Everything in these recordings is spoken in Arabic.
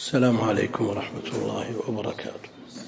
السلام عليكم ورحمة الله وبركاته.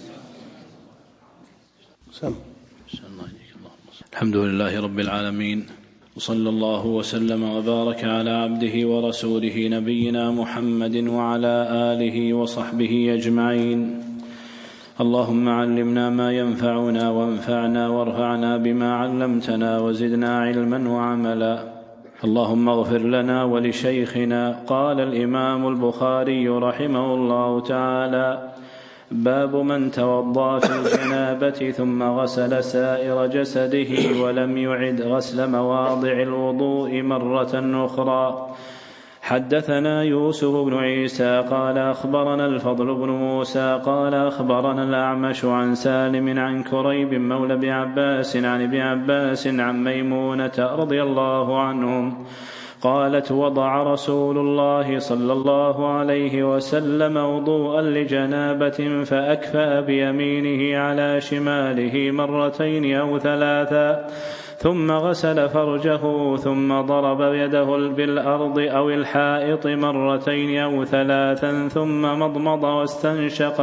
الحمد لله رب العالمين، وصلى الله وسلم وبارك على عبده ورسوله نبينا محمد وعلى آله وصحبه أجمعين. اللهم علمنا ما ينفعنا وانفعنا وارفعنا بما علمتنا وزدنا علما وعملا. اللهم اغفر لنا ولشيخنا. قال الإمام البخاري رحمه الله تعالى: باب من توضأ في الجنابة ثم غسل سائر جسده ولم يعد غسل مواضع الوضوء مرة أخرى. حدثنا يوسف بن عيسى قال أخبرنا الفضل بن موسى قال أخبرنا الأعمش عن سالم عن كريب مولى ابن عباس عن ابن عباس عن ميمونة رضي الله عنهم قالت: وضع رسول الله صلى الله عليه وسلم وضوءا لجنابة فأكفأ بيمينه على شماله مرتين أو ثلاثا، ثم غسل فرجه ثم ضرب يده بالأرض أو الحائط مرتين أو ثلاثا، ثم مضمض واستنشق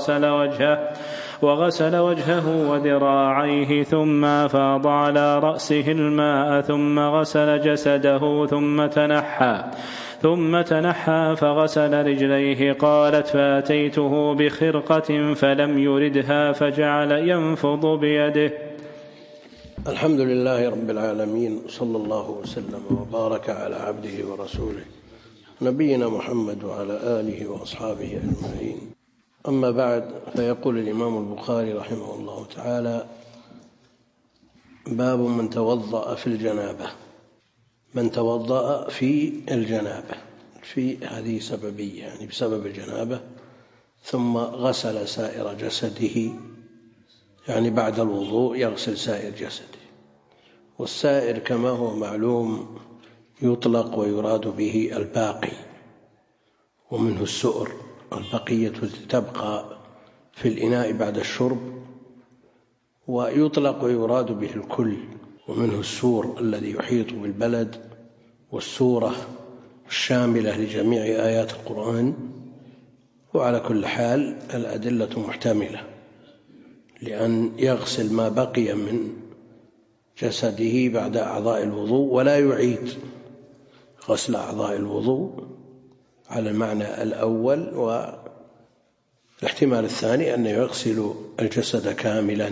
وغسل وجهه وذراعيه، ثم أفاض على رأسه الماء، ثم غسل جسده ثم تنحى فغسل رجليه. قالت: فأتيته بخرقة فلم يردها فجعل ينفض بيده. الحمد لله رب العالمين، صلى الله وسلم وبارك على عبده ورسوله نبينا محمد وعلى آله وأصحابه أجمعين. أما بعد، فيقول الإمام البخاري رحمه الله تعالى: باب من توضأ في الجنابة. من توضأ في الجنابة، في هذه سببية، يعني بسبب الجنابة، ثم غسل سائر جسده، يعني بعد الوضوء يغسل سائر جسده. والسائر كما هو معلوم يطلق ويراد به الباقي، ومنه السؤر، البقية تبقى في الإناء بعد الشرب، ويطلق ويراد به الكل، ومنه السور الذي يحيط بالبلد، والسورة الشاملة لجميع آيات القرآن. وعلى كل حال الأدلة محتملة، لأن يغسل ما بقي من جسده بعد أعضاء الوضوء، ولا يعيد غسل أعضاء الوضوء على المعنى الأول. والاحتمال الثاني أن يغسل الجسد كاملا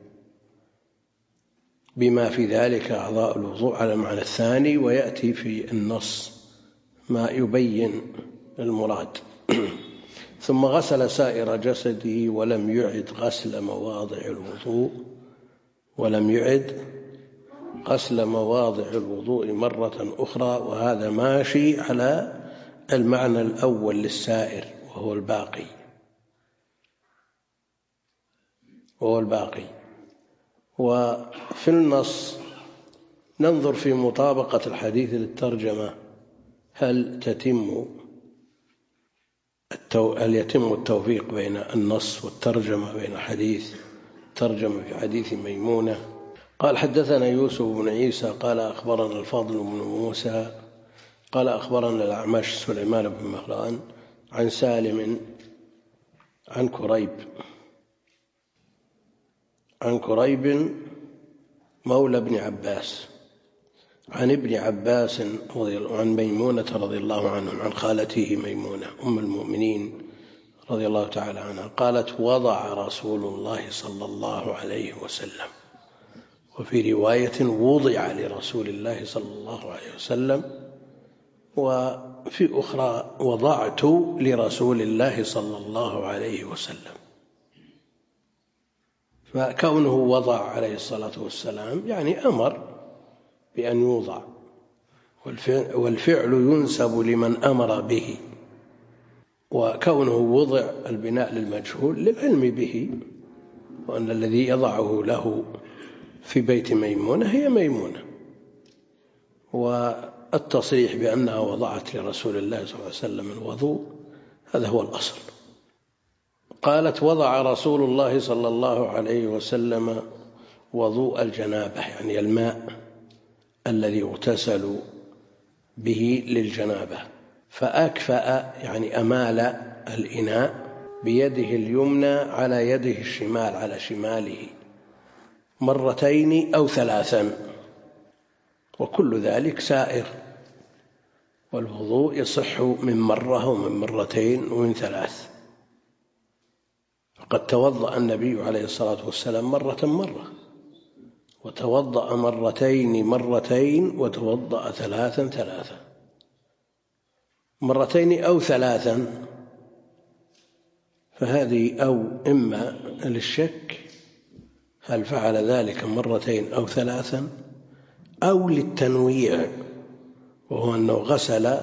بما في ذلك أعضاء الوضوء على المعنى الثاني، ويأتي في النص ما يبين المراد. ثم غسل سائر جسده ولم يعد غسل مواضع الوضوء مرة أخرى. وهذا ماشي على المعنى الأول للسائر، وهو الباقي. وفي النص ننظر في مطابقة الحديث للترجمة، هل يتم التوفيق بين النص والترجمة، بين الترجمة في حديث ميمونة. قال: حدثنا يوسف بن عيسى قال أخبرنا الفضل بن موسى قال أخبرنا الأعمش سليمان بن مهران عن سالم عن كريب مولى ابن عباس عن ابن عباس عن ميمونة رضي الله عنهم عن خالته ميمونة أم المؤمنين رضي الله تعالى عنها قالت: وضع رسول الله صلى الله عليه وسلم. وفي رواية: وضع لرسول الله صلى الله عليه وسلم. وفي أخرى: وضعت لرسول الله صلى الله عليه وسلم. فكونه وضع عليه الصلاة والسلام يعني أمر بأن يوضع، والفعل ينسب لمن أمر به، وكونه وضع البناء للمجهول للعلم به، وأن الذي يضعه له في بيت ميمونة هي ميمونة، والتصريح بأنها وضعت لرسول الله صلى الله عليه وسلم الوضوء هذا هو الأصل. قالت: وضع رسول الله صلى الله عليه وسلم وضوء الجنابة، يعني الماء الذي يغتسل به للجنابة. فأكفأ يعني أمال الإناء بيده اليمنى على يده الشمال على شماله مرتين أو ثلاثا، وكل ذلك سائر، والوضوء يصح من مرة ومن مرتين ومن ثلاث. فقد توضأ النبي عليه الصلاة والسلام مرة، وتوضأ مرتين، وتوضأ ثلاثا، مرتين أو ثلاثا، فهذه أو إما للشك هل فعل ذلك مرتين أو ثلاثا، أو للتنويع، وهو أنه غسل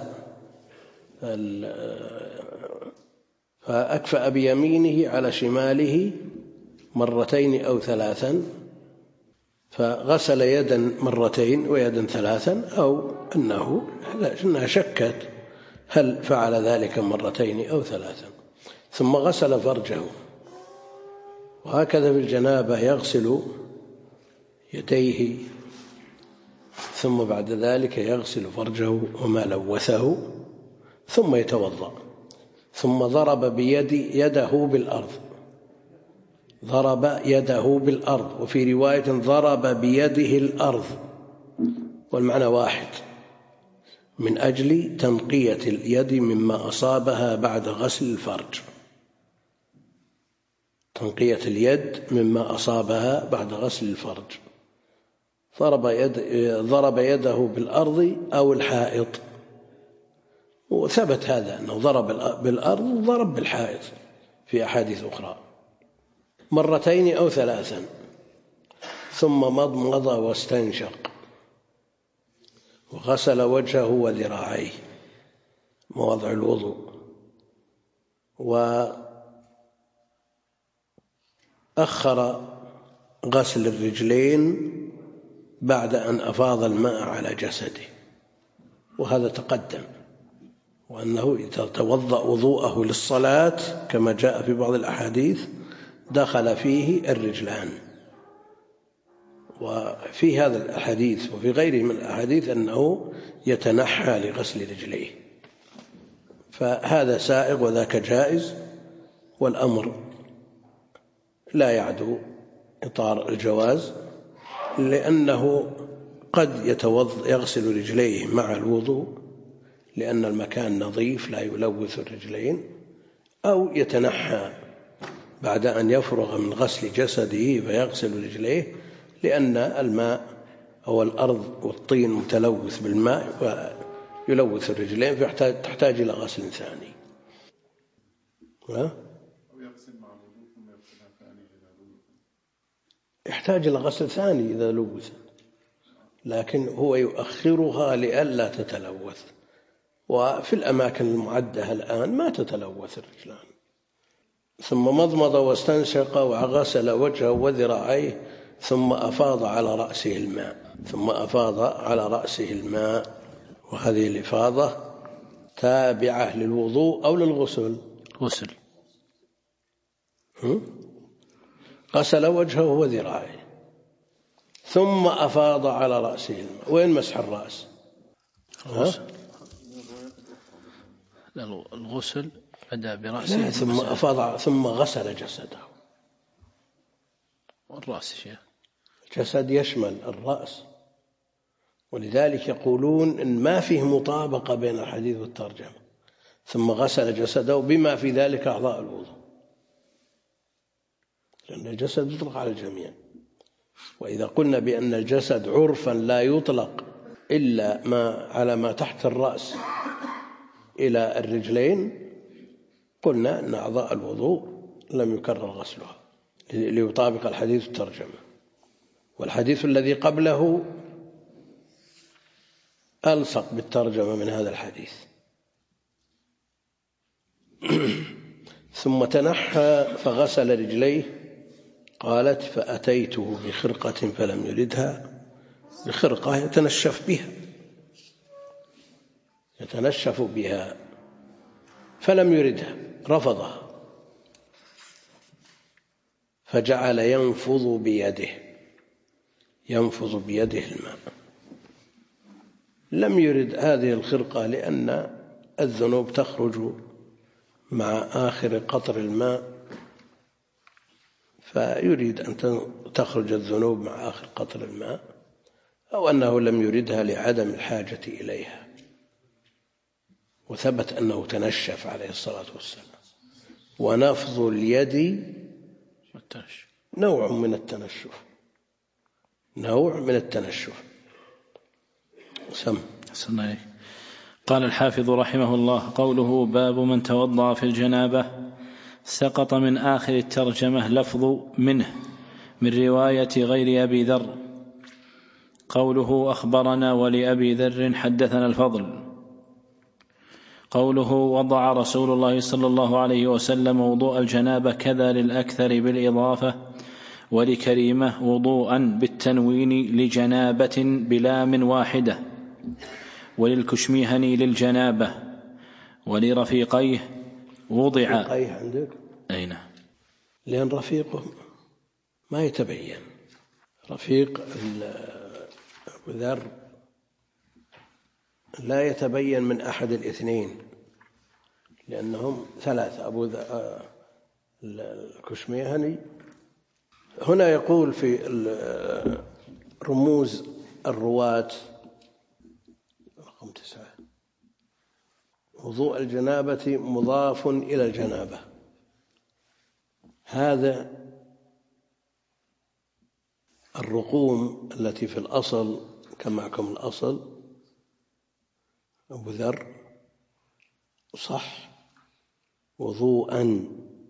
فأكفأ بيمينه على شماله مرتين أو ثلاثا، فغسل يدا مرتين ويدا ثلاثا، أو أنها شكت هل فعل ذلك مرتين أو ثلاثا، ثم غسل فرجه. وهكذا في الجنابة يغسل يديه، ثم بعد ذلك يغسل فرجه وما لوثه، ثم يتوضأ، ثم ضرب يده بالأرض، وفي رواية ضرب بيده الأرض، والمعنى واحد، من أجل تنقية اليد مما أصابها بعد غسل الفرج، تنقية اليد مما أصابها بعد غسل الفرج. ضرب يده بالأرض أو الحائط، وثبت هذا أنه ضرب بالأرض وضرب بالحائط في أحاديث أخرى، مرتين أو ثلاثا، ثم مضمض واستنشق، وغسل وجهه وذراعيه مواضع الوضوء، وأخر غسل الرجلين بعد أن أفاض الماء على جسده، وهذا تقدم، وأنه إذا توضأ وضوءه للصلاة كما جاء في بعض الأحاديث دخل فيه الرجلان. وفي هذا الحديث وفي غيره من الأحاديث أنه يتنحى لغسل رجليه، فهذا سائغ وذاك جائز، والأمر لا يعدو إطار الجواز، لأنه قد يغسل رجليه مع الوضوء لأن المكان نظيف لا يلوث الرجلين، أو يتنحى بعد أن يفرغ من غسل جسده فيغسل رجليه لأن الماء أو الأرض والطين متلوث بالماء ويلوث الرجلين، فتحتاج إلى غسل ثاني. يحتاج إلى غسل ثاني إذا لوث، لكن هو يؤخرها لئلا تتلوث، وفي الأماكن المعدة الآن ما تتلوث الرجلان. ثم مضمض واستنشق وغسل وجهه وذراعيه، ثم أفاض على رأسه الماء، وهذه الإفاضة تابعة للوضوء أو للغسل؟ غسل وجهه وذراعيه ثم أفاض على رأسه الماء. وين مسح الرأس؟ الغسل بدأ برأسه ثم أفاض ثم غسل جسده. والرأس شيء الجسد يشمل الرأس، ولذلك يقولون إن ما فيه مطابقة بين الحديث والترجمة. ثم غسل جسده بما في ذلك أعضاء الوضوء، لأن الجسد يطلق على الجميع. وإذا قلنا بأن الجسد عرفا لا يطلق إلا على ما تحت الرأس إلى الرجلين، قلنا أن أعضاء الوضوء لم يكرر غسلها ليطابق الحديث والترجمة. والحديث الذي قبله ألصق بالترجمة من هذا الحديث. ثم تنحى فغسل رجليه. قالت فأتيته بخرقة فلم يردها. بخرقة يتنشف بها فلم يردها، رفضها، فجعل ينفض بيده الماء. لم يرد هذه الخرقة لأن الذنوب تخرج مع آخر قطر الماء، فيريد أن تخرج الذنوب مع آخر قطر الماء، أو أنه لم يردها لعدم الحاجة إليها، وثبت أنه تنشف عليه الصلاة والسلام. ونفض اليد نوع من التنشف. سم. قال الحافظ رحمه الله: قوله باب من توضأ في الجنابة، سقط من آخر الترجمة لفظ منه من رواية غير أبي ذر. قوله أخبرنا ولأبي ذر حدثنا الفضل. قوله وضع رسول الله صلى الله عليه وسلم وضوء الجنابة كذا للأكثر بالإضافة، ولكريمة وضوءا بالتنوين لجنابة بلام واحدة، وللكشميهني للجنابة، ولرفيقيه وضع. عندك؟ أين؟ لأن رفيقه ما يتبين. رفيق أبو ذر لا يتبين من أحد الاثنين، لأنهم ثلاثة. أبو ذر الكشميهني. هنا يقول في رموز الرواة رقم 9: وضوء الجنابة مضاف إلى الجنابة. هذا الرقوم التي في الأصل كمعكم الأصل أبو ذر صح وضوءا.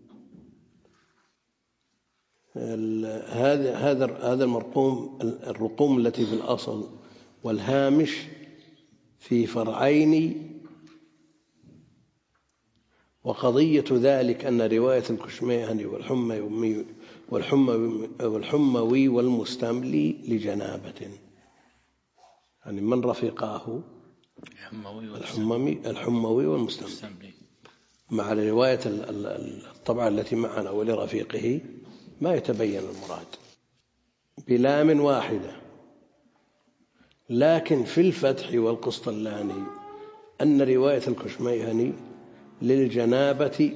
هذا الرقوم التي في الأصل والهامش في فرعين. وقضية ذلك أن رواية الكشميهني والحموي والمستملي لجنابة، يعني من رفقاه الحموي والمستملي، مع رواية الطبعة التي معنا ولرفيقه ما يتبين المراد بلام واحدة. لكن في الفتح والقسطلاني أن رواية الكشميهني للجنابة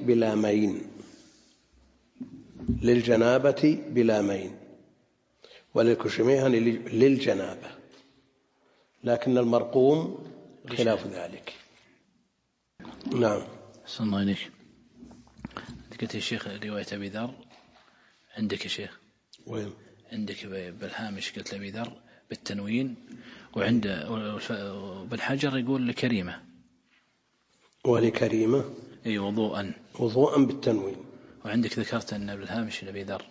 بلامين، وللكشميهني للجنابة، لكن المرقوم خلاف ذلك. نعم. صلى الله عليك. قلت يا شيخ رواية أبي ذر عندك يا شيخ؟ وين عندك بالهامش قلت أبي ذر بالتنوين، وعند بالحجر يقول لكريمة. ولكريمة أي وضوءا بالتنوين. وعندك ذكرت أن بالهامش لأبي ذر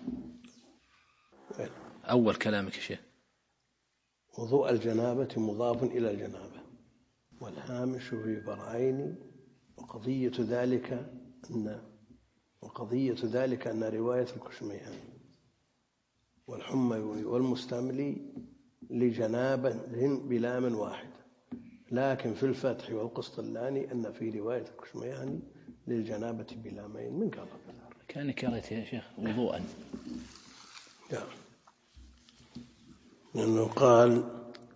أول كلامك يا شيخ وضوء الجنابة مضاف إلى الجنابة، والهامش في فرعين. وقضية ذلك أن رواية الكشميهني والحموي والمستملي لجنابة بلام واحد، لكن في الفتح والقسطلاني أن في رواية الكشميهني للجنابة بلامين. من قال كأنك قرأت يا شيخ وضوءا؟ لأنه قال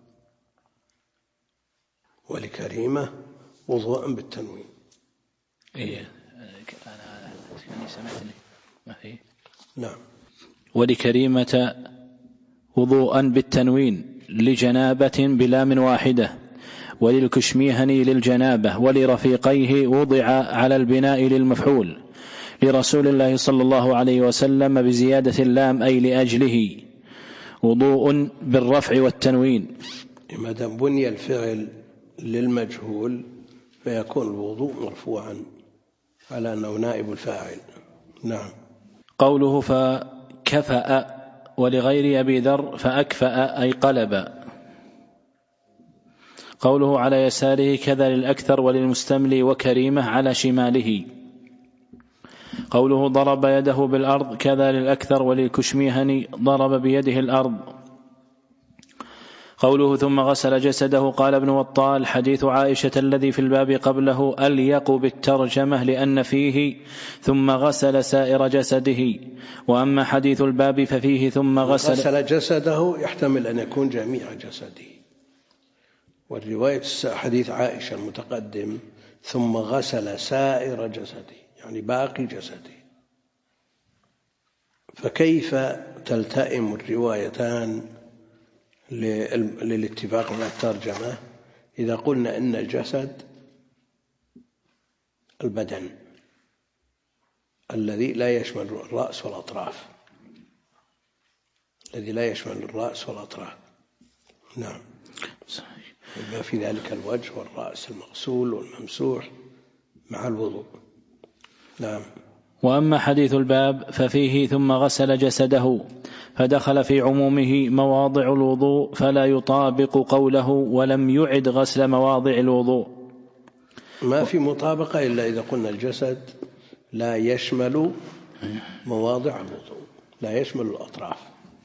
ولكريمة وضوءا بالتنوين. إيه أنا سمعتني ما فيه. نعم. ولكريمة وضوءا بالتنوين لجنابة بلام واحدة، وللكشميهني للجنابة، ولرفيقيه وضع على البناء للمفعول لرسول الله صلى الله عليه وسلم بزيادة اللام أي لأجله، وضوء بالرفع والتنوين. ما دام بني الفعل للمجهول فيكون الوضوء مرفوعا على أنه نائب الفاعل. نعم. قوله فكفأ ولغير أبي ذر فأكفأ أي قلب. قوله على يساره كذا للأكثر وللمستملي وكريمة على شماله. قوله ضرب يده بالأرض كذا للأكثر وللكشميهني ضرب بيده الأرض. قوله ثم غسل جسده، قال ابن وطال حديث عائشة الذي في الباب قبله أليق بالترجمة لأن فيه ثم غسل سائر جسده، وأما حديث الباب ففيه ثم غسل جسده يحتمل أن يكون جميع جسده، والرواية حديث عائشة المتقدم ثم غسل سائر جسده يعني باقي جسده. فكيف تلتئم الروايتان للاتفاق مع الترجمة إذا قلنا إن الجسد البدن الذي لا يشمل الرأس والأطراف، الذي لا يشمل الرأس والأطراف. نعم، بما في ذلك الوجه والرأس المغسول والممسوح مع الوضوء. نعم. وأما حديث الباب ففيه ثم غسل جسده، فدخل في عمومه مواضع الوضوء فلا يطابق قوله ولم يعد غسل مواضع الوضوء. ما في مطابقة إلا إذا قلنا الجسد لا يشمل مواضع الوضوء، لا يشمل الأطراف.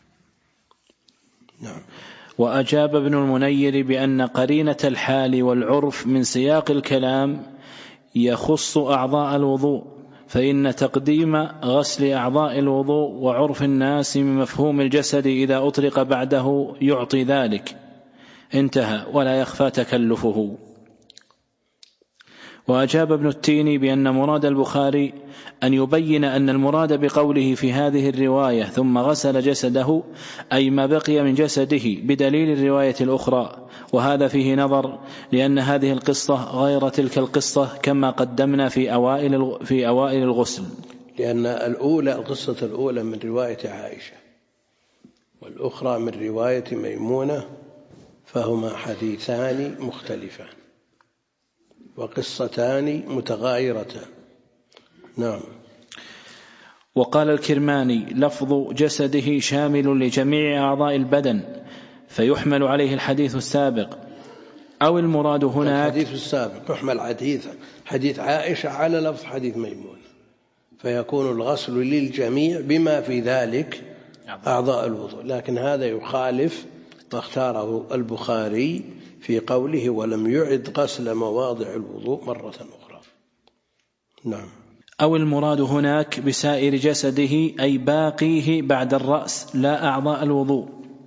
نعم. وأجاب ابن المنير بأن قرينة الحال والعرف من سياق الكلام يخص أعضاء الوضوء، فإن تقديم غسل أعضاء الوضوء وعرف الناس من مفهوم الجسد إذا أطلق بعده يعطي ذلك، انتهى، ولا يخفى تكلفه. وأجاب ابن التيني بأن مراد البخاري أن يبين أن المراد بقوله في هذه الرواية ثم غسل جسده أي ما بقي من جسده بدليل الرواية الأخرى، وهذا فيه نظر، لأن هذه القصة غير تلك القصة كما قدمنا في أوائل الغسل. لأن القصة الأولى من رواية عائشة والأخرى من رواية ميمونة، فهما حديثان مختلفان وقصتان متغايرتان. نعم. وقال الكرماني لفظ جسده شامل لجميع أعضاء البدن، فيحمل عليه الحديث السابق، أو المراد هناك الحديث السابق يحمل حديث عائشة على لفظ حديث ميمون، فيكون الغسل للجميع بما في ذلك أعضاء الوضوء. لكن هذا يخالف ما اختاره البخاري في قوله ولم يعد غسل مواضع الوضوء مرة أخرى. نعم. أو المراد هناك بسائر جسده أي باقيه بعد الرأس لا أعضاء الوضوء.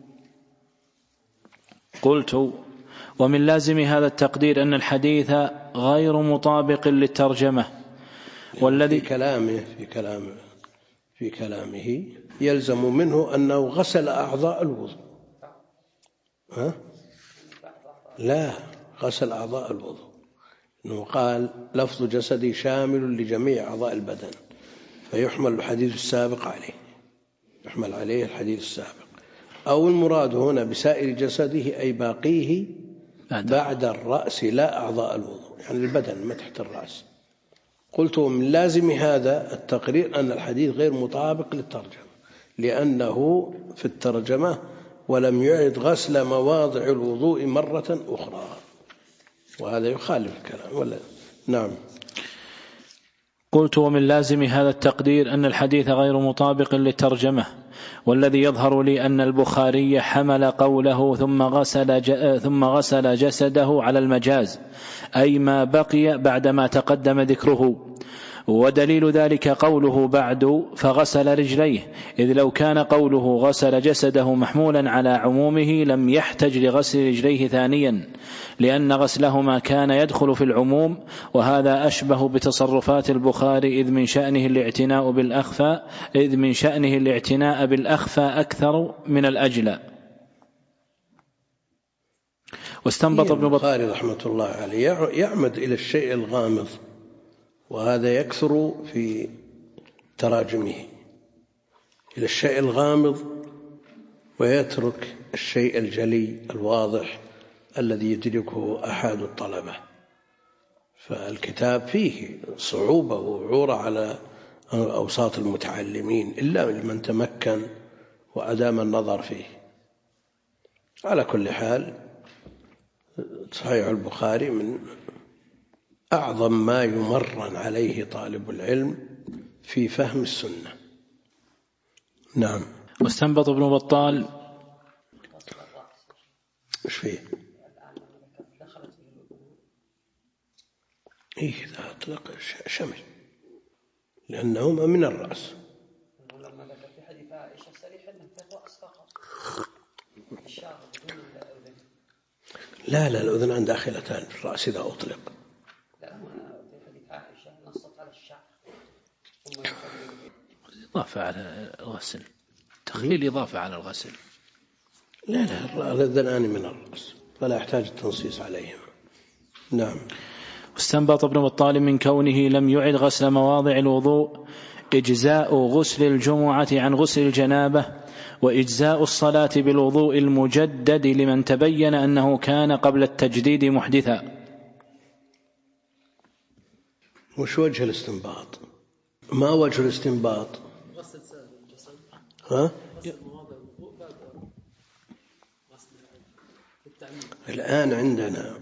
قلت ومن لازم هذا التقدير أن الحديث غير مطابق للترجمة، والذي في كلامه يلزم منه أنه غسل أعضاء الوضوء. لا، غسل أعضاء الوضوء، إنه قال لفظ جسدي شامل لجميع أعضاء البدن، فيحمل الحديث السابق عليه، يحمل عليه الحديث السابق. أو المراد هنا بسائر جسده أي باقيه بعد الرأس لا أعضاء الوضوء، يعني البدن ما تحت الرأس. قلت من لازم هذا التقرير أن الحديث غير مطابق للترجمة، لأنه في الترجمة ولم يعد غسل مواضع الوضوء مرة أخرى، وهذا يخالف الكلام ولا؟ نعم. قلت ومن لازم هذا التقدير أن الحديث غير مطابق للترجمة، والذي يظهر لي أن البخاري حمل قوله ثم غسل جسده على المجاز، أي ما بقي بعدما تقدم ذكره، ودليل ذلك قوله بعد فغسل رجليه، إذ لو كان قوله غسل جسده محمولا على عمومه لم يحتج لغسل رجليه ثانيا، لأن غسلهما كان يدخل في العموم، وهذا أشبه بتصرفات البخاري إذ من شأنه الاعتناء بالأخفى أكثر من الأجلى. واستنبط ابن البخاري رحمة الله عليه يعمد إلى الشيء الغامض، وهذا يكثر في تراجمه، إلى الشيء الغامض، ويترك الشيء الجلي الواضح الذي يدركه أحد الطلبة. فالكتاب فيه صعوبة وعورة على أوساط المتعلمين إلا لمن تمكن وأدام النظر فيه. على كل حال صحيح البخاري من أعظم ما يمرن عليه طالب العلم في فهم السنة. نعم. واستنبط ابن بطال إيش فيه؟ إذا أطلق شمل لأنهما من الرأس. لا الأذنان داخلتان في الرأس إذا أطلق. لا، في حديث عائشة نصت على الشعر. إضافة على الغسل، تخليل إضافة على الغسل. لا الأذنان من الرأس فلا يحتاج التنصيص عليهم. نعم. واستنبط ابن بطال من كونه لم يعد غسل مواضع الوضوء إجزاء غسل الجمعة عن غسل الجنابة، وإجزاء الصلاة بالوضوء المجدد لمن تبين أنه كان قبل التجديد محدثا. وش وجه الاستنباط؟ ما وجه الاستنباط؟ ها؟ الآن عندنا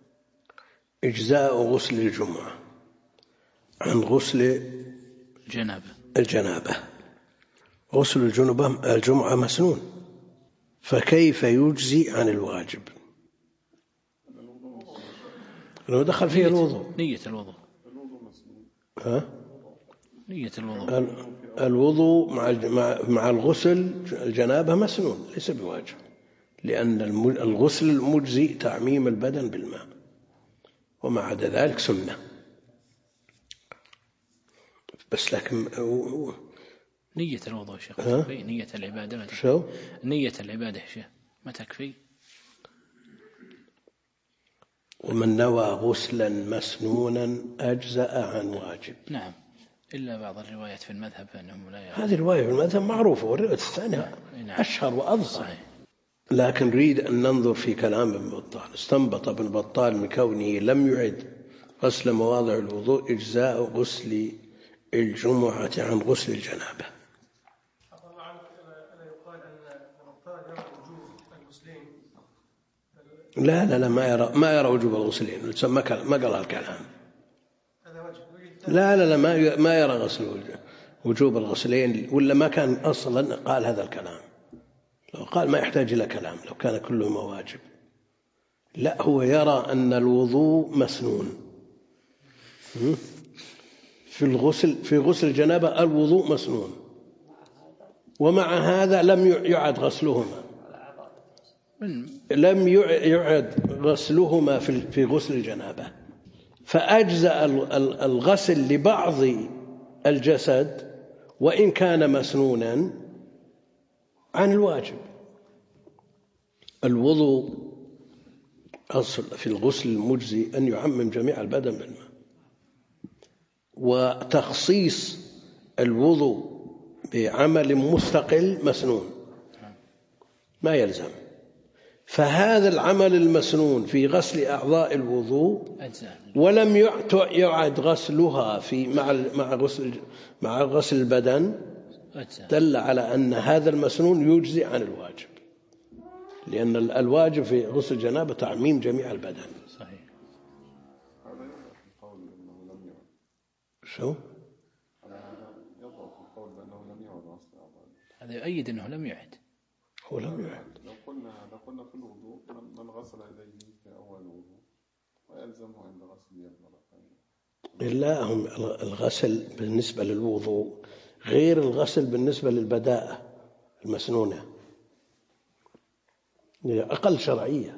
إجزاء غسل الجمعة عن غسل الجنابة. غسل الجمعة مسنون، فكيف يجزي عن الواجب؟ لو دخل فيه الوضوء، نية الوضوء. ها؟ نية الوضوء. الوضوء مع الغسل الجنابة مسنون ليس بواجب، لأن الغسل المجزي تعميم البدن بالماء، وما عدا ذلك سنة. بس لكن نية الوضوء شيخ تكفي؟ نية العبادة ما تكفي؟ شو؟ نية العبادة شيخ ما تكفي؟ ومن نوى غسلا مسنونا أجزأ عن واجب. نعم، إلا بعض الروايات في المذهب فإنهم لا يرون. هذه الرواية في المذهب معروفة، والرواية الثانية أشهر وأظهر. لكن نريد أن ننظر في كلام ابن بطال. استنبط ابن بطال من كونه لم يعد غسل مواضع الوضوء إجزاء غسل الجمعة عن غسل الجنابة. لا ما يرى وجوب الغسلين، ما قال الكلام. لا ما يرى غسل وجوب الغسلين، ولا ما كان أصلا قال هذا الكلام. لو قال ما يحتاج إلى كلام لو كان كلهما واجب. لا، هو يرى أن الوضوء مسنون في غسل الجنابة. الوضوء مسنون، ومع هذا لم يعد غسلهما، في غسل الجنابة، فأجزأ الغسل لبعض الجسد وإن كان مسنونا عن الواجب. الوضوء أصل في الغسل المجزي أن يعمم جميع البدن بالماء، وتخصيص الوضوء بعمل مستقل مسنون ما يلزم. فهذا العمل المسنون في غسل أعضاء الوضوء ولم يعد غسلها مع غسل البدن، دل على أن هذا المسنون يجزي عن الواجب، لأن الواجب في غسل الجنابة تعميم جميع البدن. صحيح. شو؟ هذا يؤيد أنه لم يعد. هو لم يعد. لو قلنا في الوضوء من غسل يديه في أول الوضوء ويلزمه عند غسل يده مرتين. إلا هم الغسل بالنسبة للوضوء غير الغسل بالنسبة للبداءة المسنونة، أقل شرعية.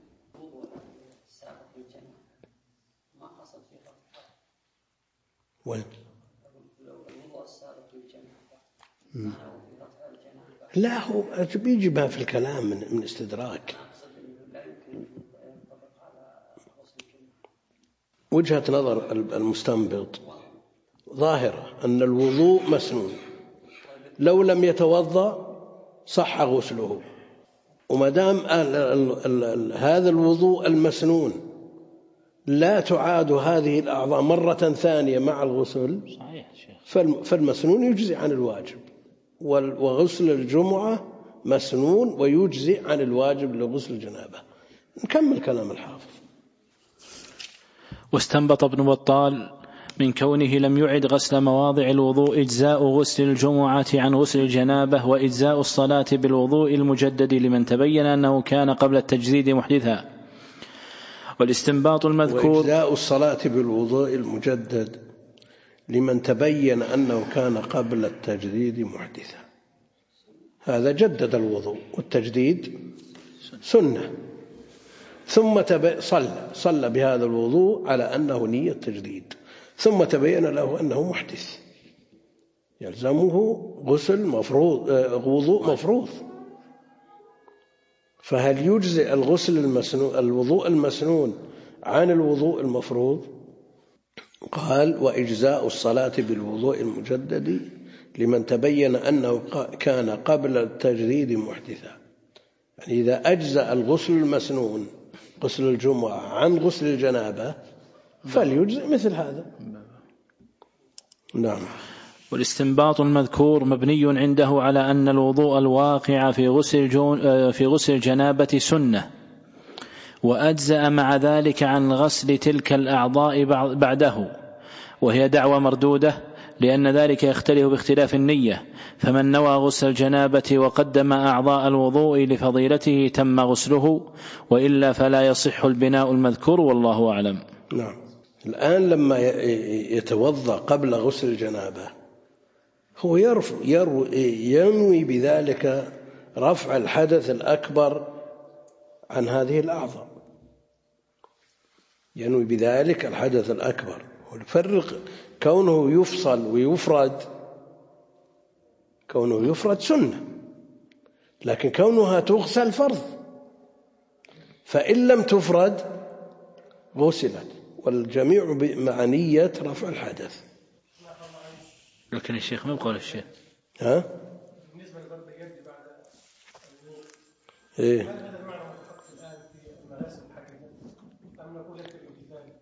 وين؟ لا، هو بيجيبها في الكلام من استدراك. وجهة نظر المستنبط ظاهرة أن الوضوء مسنون، لو لم يتوضأ صح غسله، وما دام هذا الوضوء المسنون لا تعاد هذه الأعضاء مرة ثانية مع الغسل، فالمسنون يجزي عن الواجب، وغسل الجمعة مسنون ويجزي عن الواجب لغسل الجنابة. نكمل كلام الحافظ. واستنبط ابن بطال من كونه لم يعد غسل مواضع الوضوء إجزاء غسل الجمعة عن غسل الجنابة، وإجزاء الصلاة بالوضوء المجدد لمن تبين أنه كان قبل التجديد محدثا. والاستنباط المذكور وإجزاء الصلاة بالوضوء المجدد لمن تبين أنه كان قبل التجديد محدثا، هذا جدد الوضوء، والتجديد سنة، ثم صلى بهذا الوضوء على أنه نية تجديد، ثم تبين له أنه محدث، يلزمه غسل مفروض، وضوء مفروض. فهل يجزئ الوضوء المسنون عن الوضوء المفروض؟ قال: وإجزاء الصلاة بالوضوء المجدد لمن تبين أنه كان قبل التجديد محدثا. يعني إذا أجزأ الغسل المسنون غسل الجمعة عن غسل الجنابة فليجزئ مثل هذا. نعم. والاستنباط المذكور مبني عنده على أن الوضوء الواقع في غسل الجنابة سنة، وأجزأ مع ذلك عن غسل تلك الأعضاء بعده، وهي دعوة مردودة، لأن ذلك يختلف باختلاف النية. فمن نوى غسل الجنابة وقدم أعضاء الوضوء لفضيلته تم غسله، وإلا فلا يصح البناء المذكور، والله أعلم. نعم. الآن لما يتوضأ قبل غسل الجنابة هو ينوي بذلك رفع الحدث الأكبر عن هذه الأعضاء، ينوي بذلك الحدث الأكبر. ونفرق كونه يفصل ويفرد، كونه يفرد سنة، لكن كونها تغسل فرض، فإن لم تفرد غسلت، والجميع مع نية رفع الحدث. لكن الشيخ ما بقول الشيخ بالنسبة لضرب اليد بعد الوضوء، إيه؟ هل هذا المعنى متحقق الآن في المغاسل الحديثة أم نقول لك الامتثال؟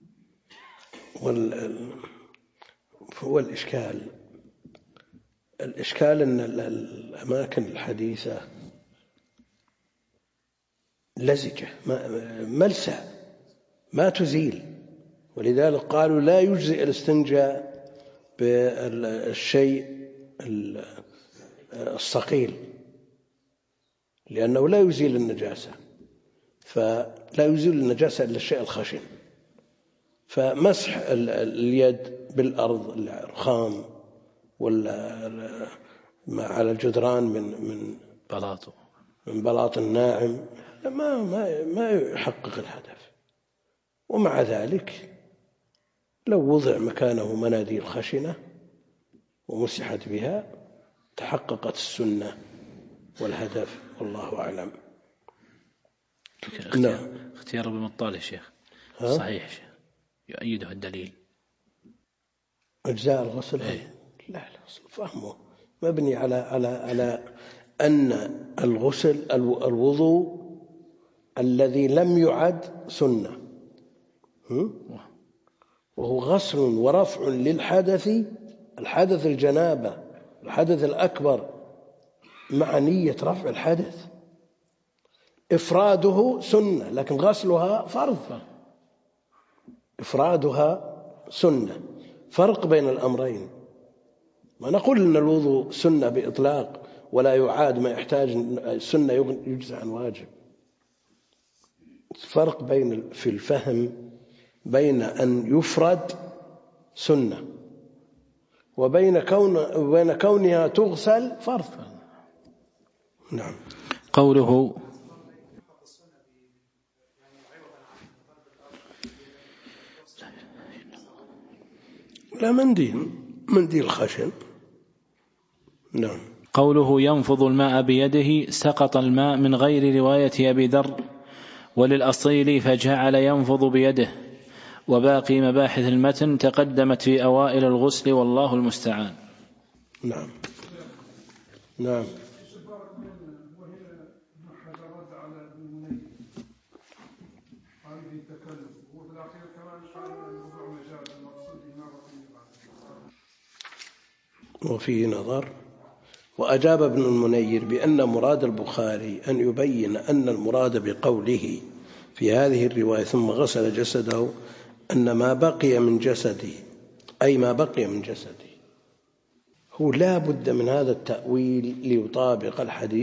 هو الإشكال أن الأماكن الحديثة لزجة ملسة ما تزيل، ولذلك قالوا لا يجزئ الاستنجاء بالشيء الثقيل لأنه لا يزيل النجاسة، فلا يزيل النجاسة إلا الشيء الخشن. فمسح اليد بالأرض الرخام ولا على الجدران من بلاط الناعم ما يحقق الهدف. ومع ذلك لو وضع مكانه مناديل خشنة ومسحت بها تحققت السنة والهدف، والله أعلم. اختيار ابن بطال يا شيخ صحيح شيخ، يؤيده الدليل. أجزاء الغسل لا فهمه مبني على أن الغسل الوضوء الذي لم يعد سنة، وهو غسل ورفع للحدث، الحدث الجنابة الحدث الأكبر مع نية رفع الحدث. إفراده سنة لكن غسلها فرض، إفرادها سنة، فرق بين الأمرين. ما نقول أن الوضوء سنة بإطلاق ولا يعاد ما يحتاج السنة يجزى عن واجب. فرق في الفهم بين أن يفرد سنة وبين كونها تغسل فرض. نعم. قوله لا منديل خشن. نعم. قوله ينفض الماء بيده سقط الماء من غير رواية أبي ذر، وللأصيل فجعل ينفض بيده، وباقي مباحث المتن تقدمت في أوائل الغسل، والله المستعان. نعم. نعم. وفيه نظر. وأجاب ابن المنير بأن مراد البخاري أن يبين أن المراد بقوله في هذه الرواية ثم غسل جسده أن ما بقي من جسده، أي ما بقي من جسده. هو لا بد من هذا التأويل ليطابق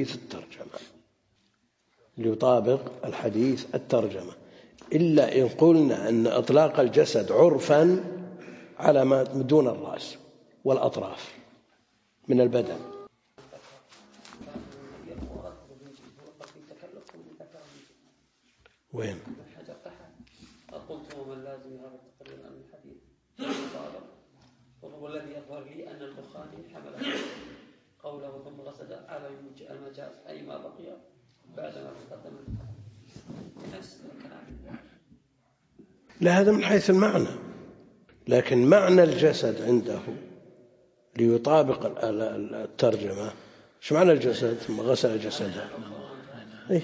الحديث الترجمة، إلا إن قلنا أن إطلاق الجسد عرفا على ما دون الرأس والأطراف من البدن. وين؟ قلت هو من لازم هذا التقرير عن الحديث والذي يظهر لي أن البخاري حمل قوله ثم غسل على المجاز أي ما بقي بعدما تقدم نفس الكلام. لا، هذا من حيث المعنى، لكن معنى الجسد عنده ليطابق الترجمة. ايش معنى الجسد؟ ثم غسل جسده. إيه؟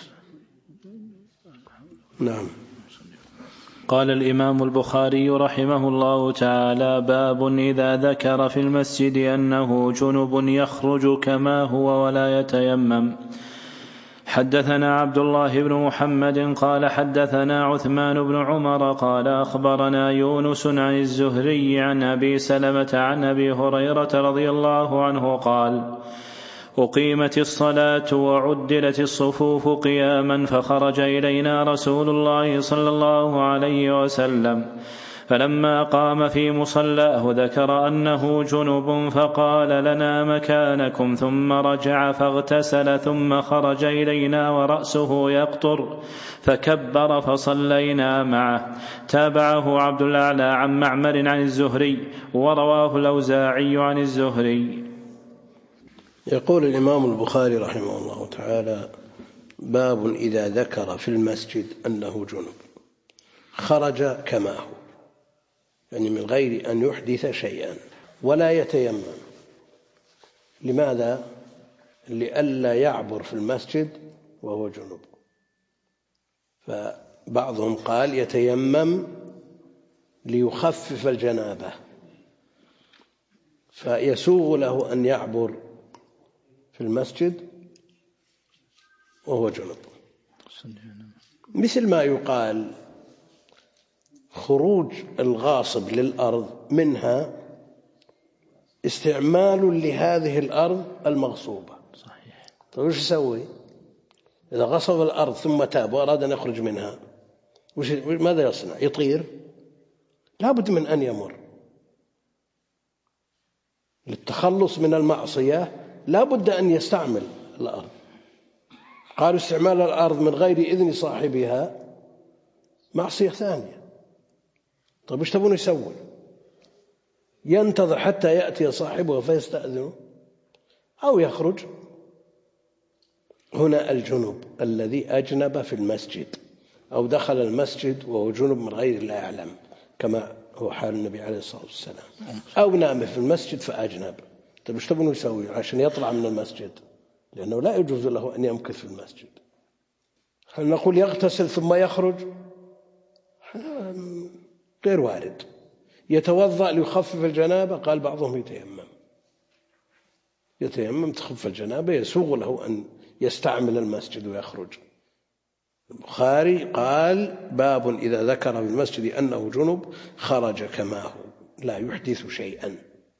نعم. قال الإمام البخاري رحمه الله تعالى: باب إذا ذكر في المسجد أنه جنب يخرج كما هو ولا يتيمم. حدثنا عبد الله بن محمد قال حدثنا عثمان بن عمر قال أخبرنا يونس عن الزهري عن أبي سلمة عن أبي هريرة رضي الله عنه قال: أقيمت الصلاة وعدلت الصفوف قياما، فخرج إلينا رسول الله صلى الله عليه وسلم، فلما قام في مصلاه ذكر أنه جنب فقال لنا مكانكم، ثم رجع فاغتسل، ثم خرج إلينا ورأسه يقطر فكبر فصلينا معه. تابعه عبد الأعلى عن معمر عن الزهري، ورواه الأوزاعي عن الزهري. يقول الإمام البخاري رحمه الله تعالى: باب إذا ذكر في المسجد أنه جنب خرج كما هو، يعني من غير أن يحدث شيئا، ولا يتيمم. لماذا؟ لئلا يعبر في المسجد وهو جنب. فبعضهم قال يتيمم ليخفف الجنابة، فيسوغ له أن يعبر في المسجد وهو جنب، مثل ما يقال خروج الغاصب للأرض منها استعمال لهذه الأرض المغصوبة. صحيح. طيب وش يسوي إذا غصب الأرض ثم تاب وأراد أن يخرج منها؟ ماذا يصنع؟ يطير؟ لا بد من أن يمر. للتخلص من المعصية لا بد أن يستعمل الأرض. قالوا استعمال الأرض من غير إذن صاحبها معصية ثانية. طيب وش تبون يسوي؟ ينتظر حتى يأتي صاحبه فيستأذنه أو يخرج؟ هنا الجنب الذي أجنب في المسجد أو دخل المسجد وهو جنب من غير لا يعلم، كما هو حال النبي عليه الصلاة والسلام، أو نام في المسجد فأجنب. طيب وش تبون يسوي عشان يطلع من المسجد؟ لأنه لا يجوز له أن يمكث في المسجد. هل نقول يغتسل ثم يخرج؟ غير وارد. يتوضأ ليخفف الجنابة؟ قال بعضهم يتيمم تخف الجنابة، يسوغ له أن يستعمل المسجد ويخرج. البخاري قال: باب إذا ذكر في المسجد أنه جنب خرج كما هو لا يحدث شيئا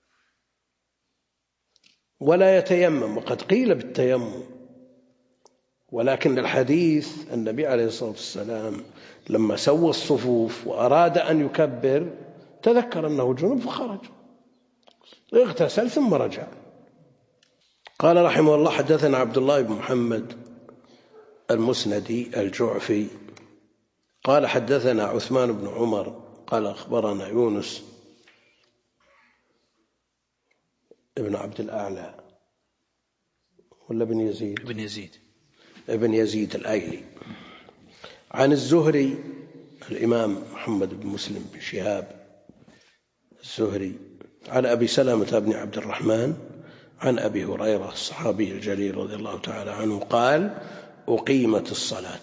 ولا يتيمم. وقد قيل بالتيمم، ولكن الحديث النبي عليه الصلاة والسلام لما سوى الصفوف وأراد أن يكبر تذكر أنه جنب فخرج، اغتسل ثم رجع. قال رحمه الله: حدثنا عبد الله بن محمد المسندي الجعفي قال حدثنا عثمان بن عمر قال أخبرنا يونس ابن عبد الأعلى ولا بن يزيد؟ ابن يزيد الأيلي، عن الزهري الإمام محمد بن مسلم بن شهاب الزهري، عن أبي سلمة بن عبد الرحمن عن أبي هريرة الصحابي الجليل رضي الله تعالى عنه قال: أقيمت الصلاة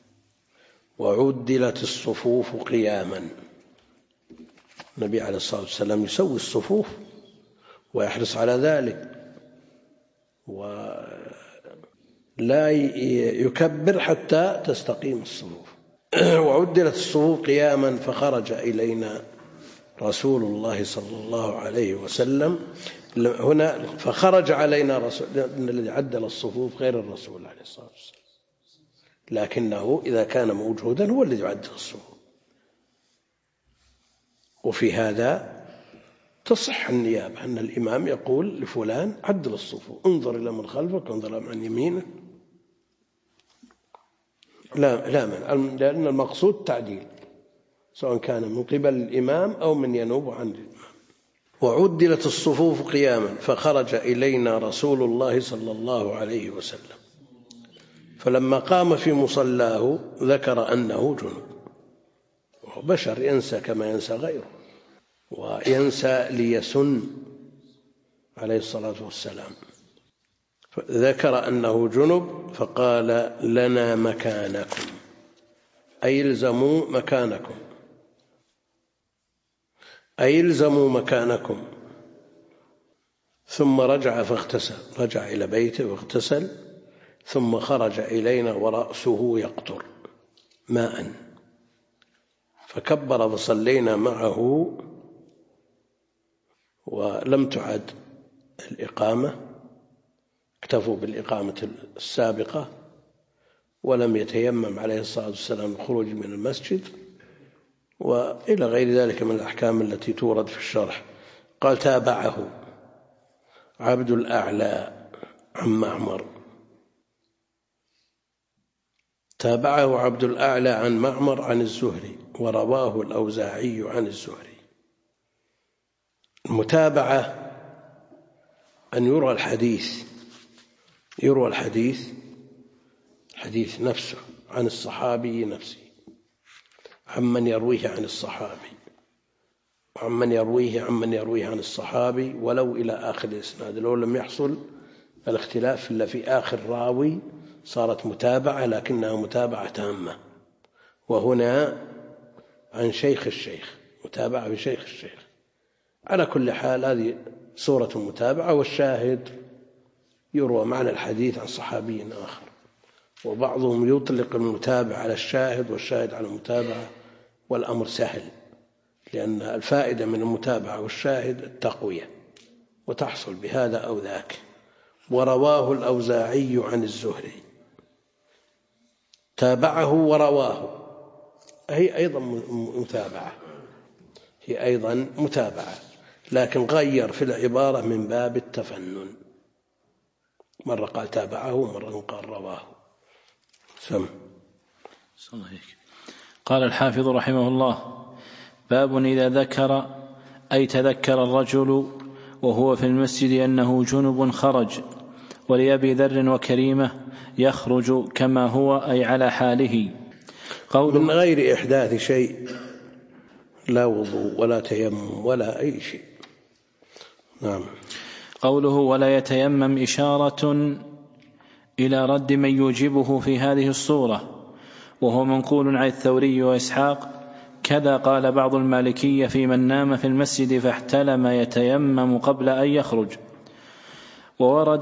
وعدلت الصفوف قياما. النبي عليه الصلاة والسلام يسوي الصفوف ويحرص على ذلك، ولا يكبر حتى تستقيم الصفوف. وعدلت الصفوف قياما، فخرج إلينا رسول الله صلى الله عليه وسلم. هنا فخرج علينا رسول، الذي عدل الصفوف غير الرسول عليه الصلاة والسلام، لكنه إذا كان موجودا هو الذي يعدل الصفوف. وفي هذا تصح النيابة، أن الإمام يقول لفلان عدل الصفوف، انظر إلى من خلفك وانظر عن يمينه. لا من، لأن المقصود تعديل، سواء كان من قبل الإمام أو من ينوب عن الإمام. وعدلت الصفوف قياما، فخرج إلينا رسول الله صلى الله عليه وسلم، فلما قام في مصلاه ذكر أنه جنب، وهو بشر ينسى كما ينسى غيره، وينسى ليسن عليه الصلاة والسلام، ذكر أنه جنب فقال لنا مكانكم، أي الزموا مكانكم، أي الزموا مكانكم. ثم رجع فاغتسل، رجع إلى بيته واغتسل، ثم خرج إلينا ورأسه يقطر ماء، فكبر فصلينا معه، ولم تعد الإقامة، اكتفوا بالإقامة السابقة، ولم يتيمم عليه الصلاة والسلام الخروج من المسجد، وإلى غير ذلك من الأحكام التي تورد في الشرح. قال تابعه عبد الأعلى عن معمر، تابعه عبد الأعلى عن معمر عن الزهري، ورواه الأوزاعي عن الزهري. المتابعة أن يروى الحديث نفسه عن الصحابي نفسه، عمن يرويه عن الصحابي، وعمن يرويه عن الصحابي، ولو إلى آخر الإسناد، لو لم يحصل الاختلاف إلا في آخر راوي صارت متابعة، لكنها متابعة تامة. وهنا عن شيخ الشيخ، متابعة بشيخ الشيخ. على كل حال هذه صورة المتابعة، والشاهد يروى معنى الحديث عن صحابي آخر، وبعضهم يطلق المتابع على الشاهد والشاهد على المتابعة، والأمر سهل، لأن الفائدة من المتابعة والشاهد التقوية، وتحصل بهذا أو ذاك. ورواه الأوزاعي عن الزهري، تابعه ورواه، هي أيضا متابعة، لكن غير في العبارة من باب التفنن، مرة قال تابعه ومرة قال رواه. قال الحافظ رحمه الله: باب إذا ذكر أي تذكر الرجل وهو في المسجد أنه جنب خرج. ولأبي ذر وكريمة يخرج كما هو أي على حاله، من غير إحداث شيء، لا وضوء ولا تيمم ولا أي شيء. نعم. قوله ولا يتيمم إشارة إلى رد من يوجبه في هذه الصورة، وهو منقول عن الثوري وإسحاق. كذا قال بعض المالكية في من نام في المسجد فاحتلم يتيمم قبل أن يخرج. وورد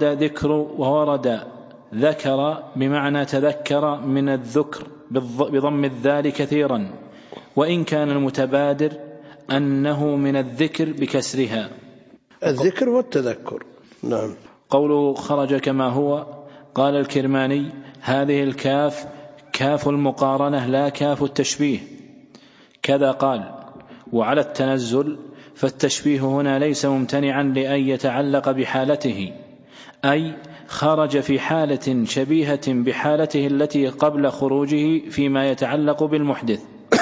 ذكر بمعنى تذكر من الذكر بضم الذال كثيرا، وإن كان المتبادر أنه من الذكر بكسرها، الذكر والتذكر. نعم. قوله خرج كما هو، قال الكرماني: هذه الكاف كاف المقارنة لا كاف التشبيه. كذا قال: وعلى التنزل، فالتشبيه هنا ليس ممتنعا لأن يتعلق بحالته، أي خرج في حالة شبيهة بحالته التي قبل خروجه فيما يتعلق بالمحدث،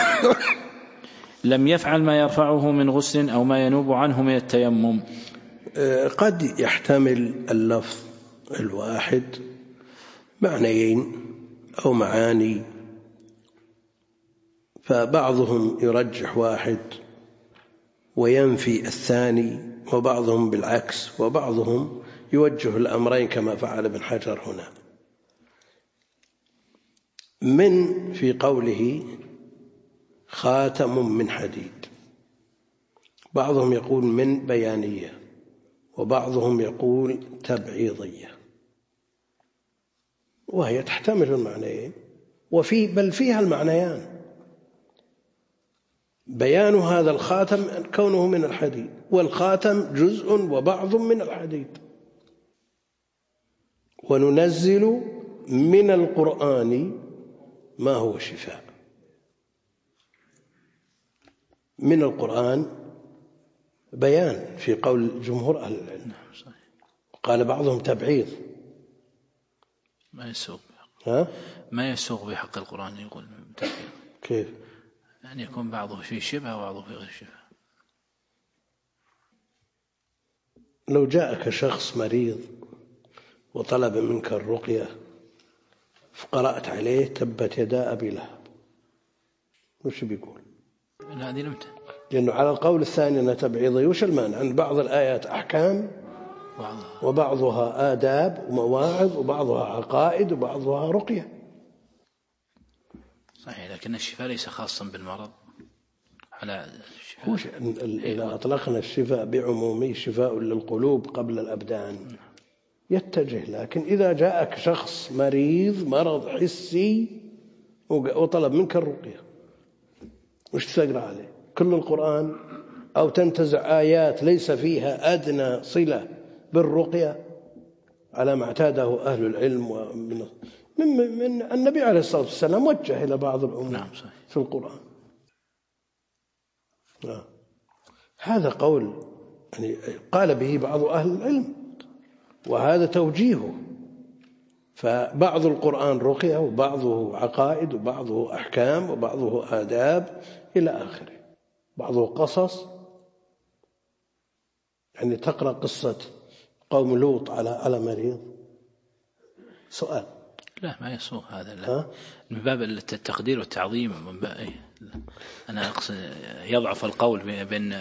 لم يفعل ما يرفعه من غسل أو ما ينوب عنه من التيمم. قد يحتمل اللفظ الواحد معنيين أو معاني، فبعضهم يرجح واحد وينفي الثاني، وبعضهم بالعكس، وبعضهم يوجه الأمرين كما فعل ابن حجر هنا. من في قوله خاتم من حديد، بعضهم يقول من بيانية، وبعضهم يقول تبعيضية، وهي تحتمل المعنيين، بل فيها المعنيان. بيان هذا الخاتم كونه من الحديد، والخاتم جزء وبعض من الحديد. وننزل من القرآن ما هو شفاء. من القرآن بيان في قول جمهور أهل العلم، قال بعضهم تبعيض، ما يسوق بحق القرآن يقول تبعيض. كيف يعني يكون بعضه فيه شبه وبعضه فيه غير شبه؟ لو جاءك شخص مريض وطلب منك الرقية فقرأت عليه تبت يدا أبي لهب، وش بيقول؟ لا هذه لمتى، لأنه على القول الثاني أنها تبعيضية. وش المانع؟ عند بعض الآيات أحكام وبعضها آداب ومواعظ وبعضها عقائد وبعضها رقية. صحيح، لكن الشفاء ليس خاصا بالمرض على إذا أطلقنا الشفاء بعمومي شفاء للقلوب قبل الأبدان يتجه. لكن إذا جاءك شخص مريض مرض حسي وطلب منك الرقية، وش تقرأ عليه؟ كل القرآن أو تنتزع آيات ليس فيها أدنى صلة بالرقية على ما اعتاده أهل العلم من النبي عليه الصلاة والسلام وجه إلى بعض الأمور في القرآن. هذا قول يعني قال به بعض أهل العلم، وهذا توجيهه. فبعض القرآن رقية وبعضه عقائد وبعضه أحكام وبعضه آداب إلى آخره، بعضه قصص. يعني تقرأ قصة قوم لوط على مريض، سؤال. لا ما يصوغ هذا، لا من باب التقدير والتعظيم، من باب أنا أقصد يضعف القول بين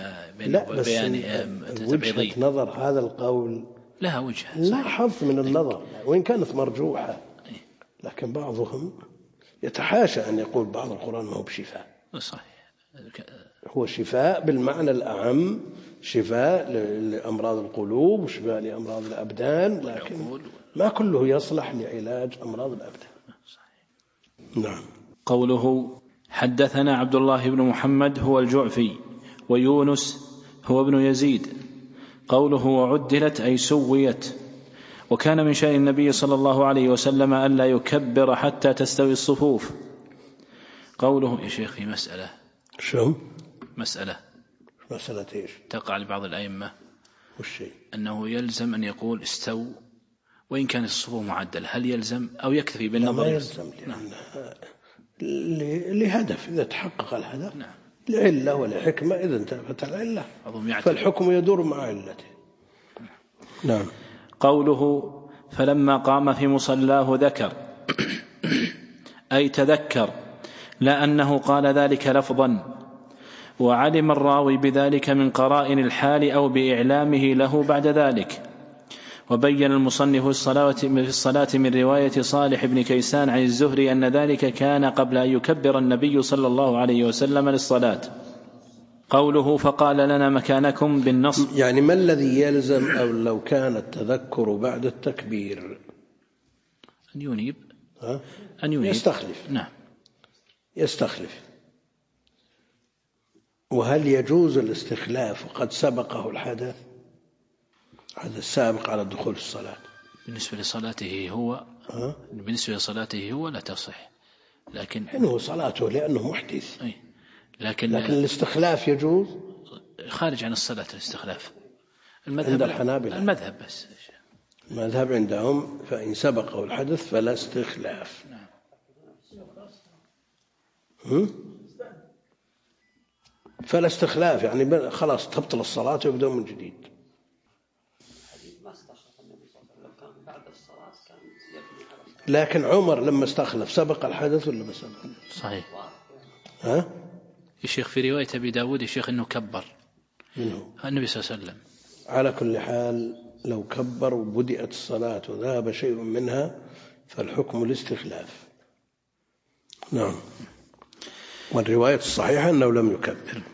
وجهة نظر هذا القول لها وجهة، لا حظ من النظر وإن كانت مرجوحة، لكن بعضهم يتحاشى أن يقول بعض القرآن ما هو بشفاء. صحيح، هو شفاء بالمعنى الأعم، شفاء لأمراض القلوب وشفاء لأمراض الأبدان، لكن ما كله يصلح لعلاج أمراض الأبدان. نعم. قوله حدثنا عبد الله بن محمد هو الجعفي ويونس هو ابن يزيد. قوله وعدلت أي سويت. وكان من شأن النبي صلى الله عليه وسلم ألا يكبر حتى تستوي الصفوف. قوله يا شيخ في مسألة، شو مسألة إيش تقع لبعض الأئمة، والشيء أنه يلزم أن يقول استو وإن كان الصفوف معدل، هل يلزم أو يكتفي بالنظر؟ لا يلزم، لهدف إذا تحقق الهدف. نعم. لعلة ولا حكمة إذا انتفت العلة فالحكم يدور مع علته. نعم. قوله فلما قام في مصلاه ذكر أي تذكر، لا أنه قال ذلك لفظا، وعلم الراوي بذلك من قرائن الحال أو بإعلامه له بعد ذلك. وبين المصنف في الصلاة من رواية صالح بن كيسان عن الزهري أن ذلك كان قبل أن يكبر النبي صلى الله عليه وسلم للصلاة. قوله فقال لنا مكانكم بالنصب، يعني ما الذي يلزم أو لو كان التذكر بعد التكبير؟ أن ينيب يستخلف. نعم يستخلف. وهل يجوز الاستخلاف وقد سبقه الحدث؟ هذا السابق على الدخول في الصلاة. بالنسبة لصلاته هو لا تصح، لكن إنه صلاته لأنه محدث. لكن الاستخلاف يجوز خارج عن الصلاة. الاستخلاف عند الحنابلة المذهب بس، المذهب عندهم فإن سبقه الحدث فلا استخلاف. فلا استخلاف يعني خلاص تبطل الصلاة ويبدأ من جديد. لكن عمر لما استخلف سبق الحدث ولا ما سبق؟ صحيح. الشيخ في رواية أبي داود الشيخ أنه كبر منه النبي صلى الله عليه وسلم. على كل حال لو كبر وبدأت الصلاة وذهب شيء منها فالحكم الاستخلاف. نعم. والرواية الصحيحة أنه لم يكبر.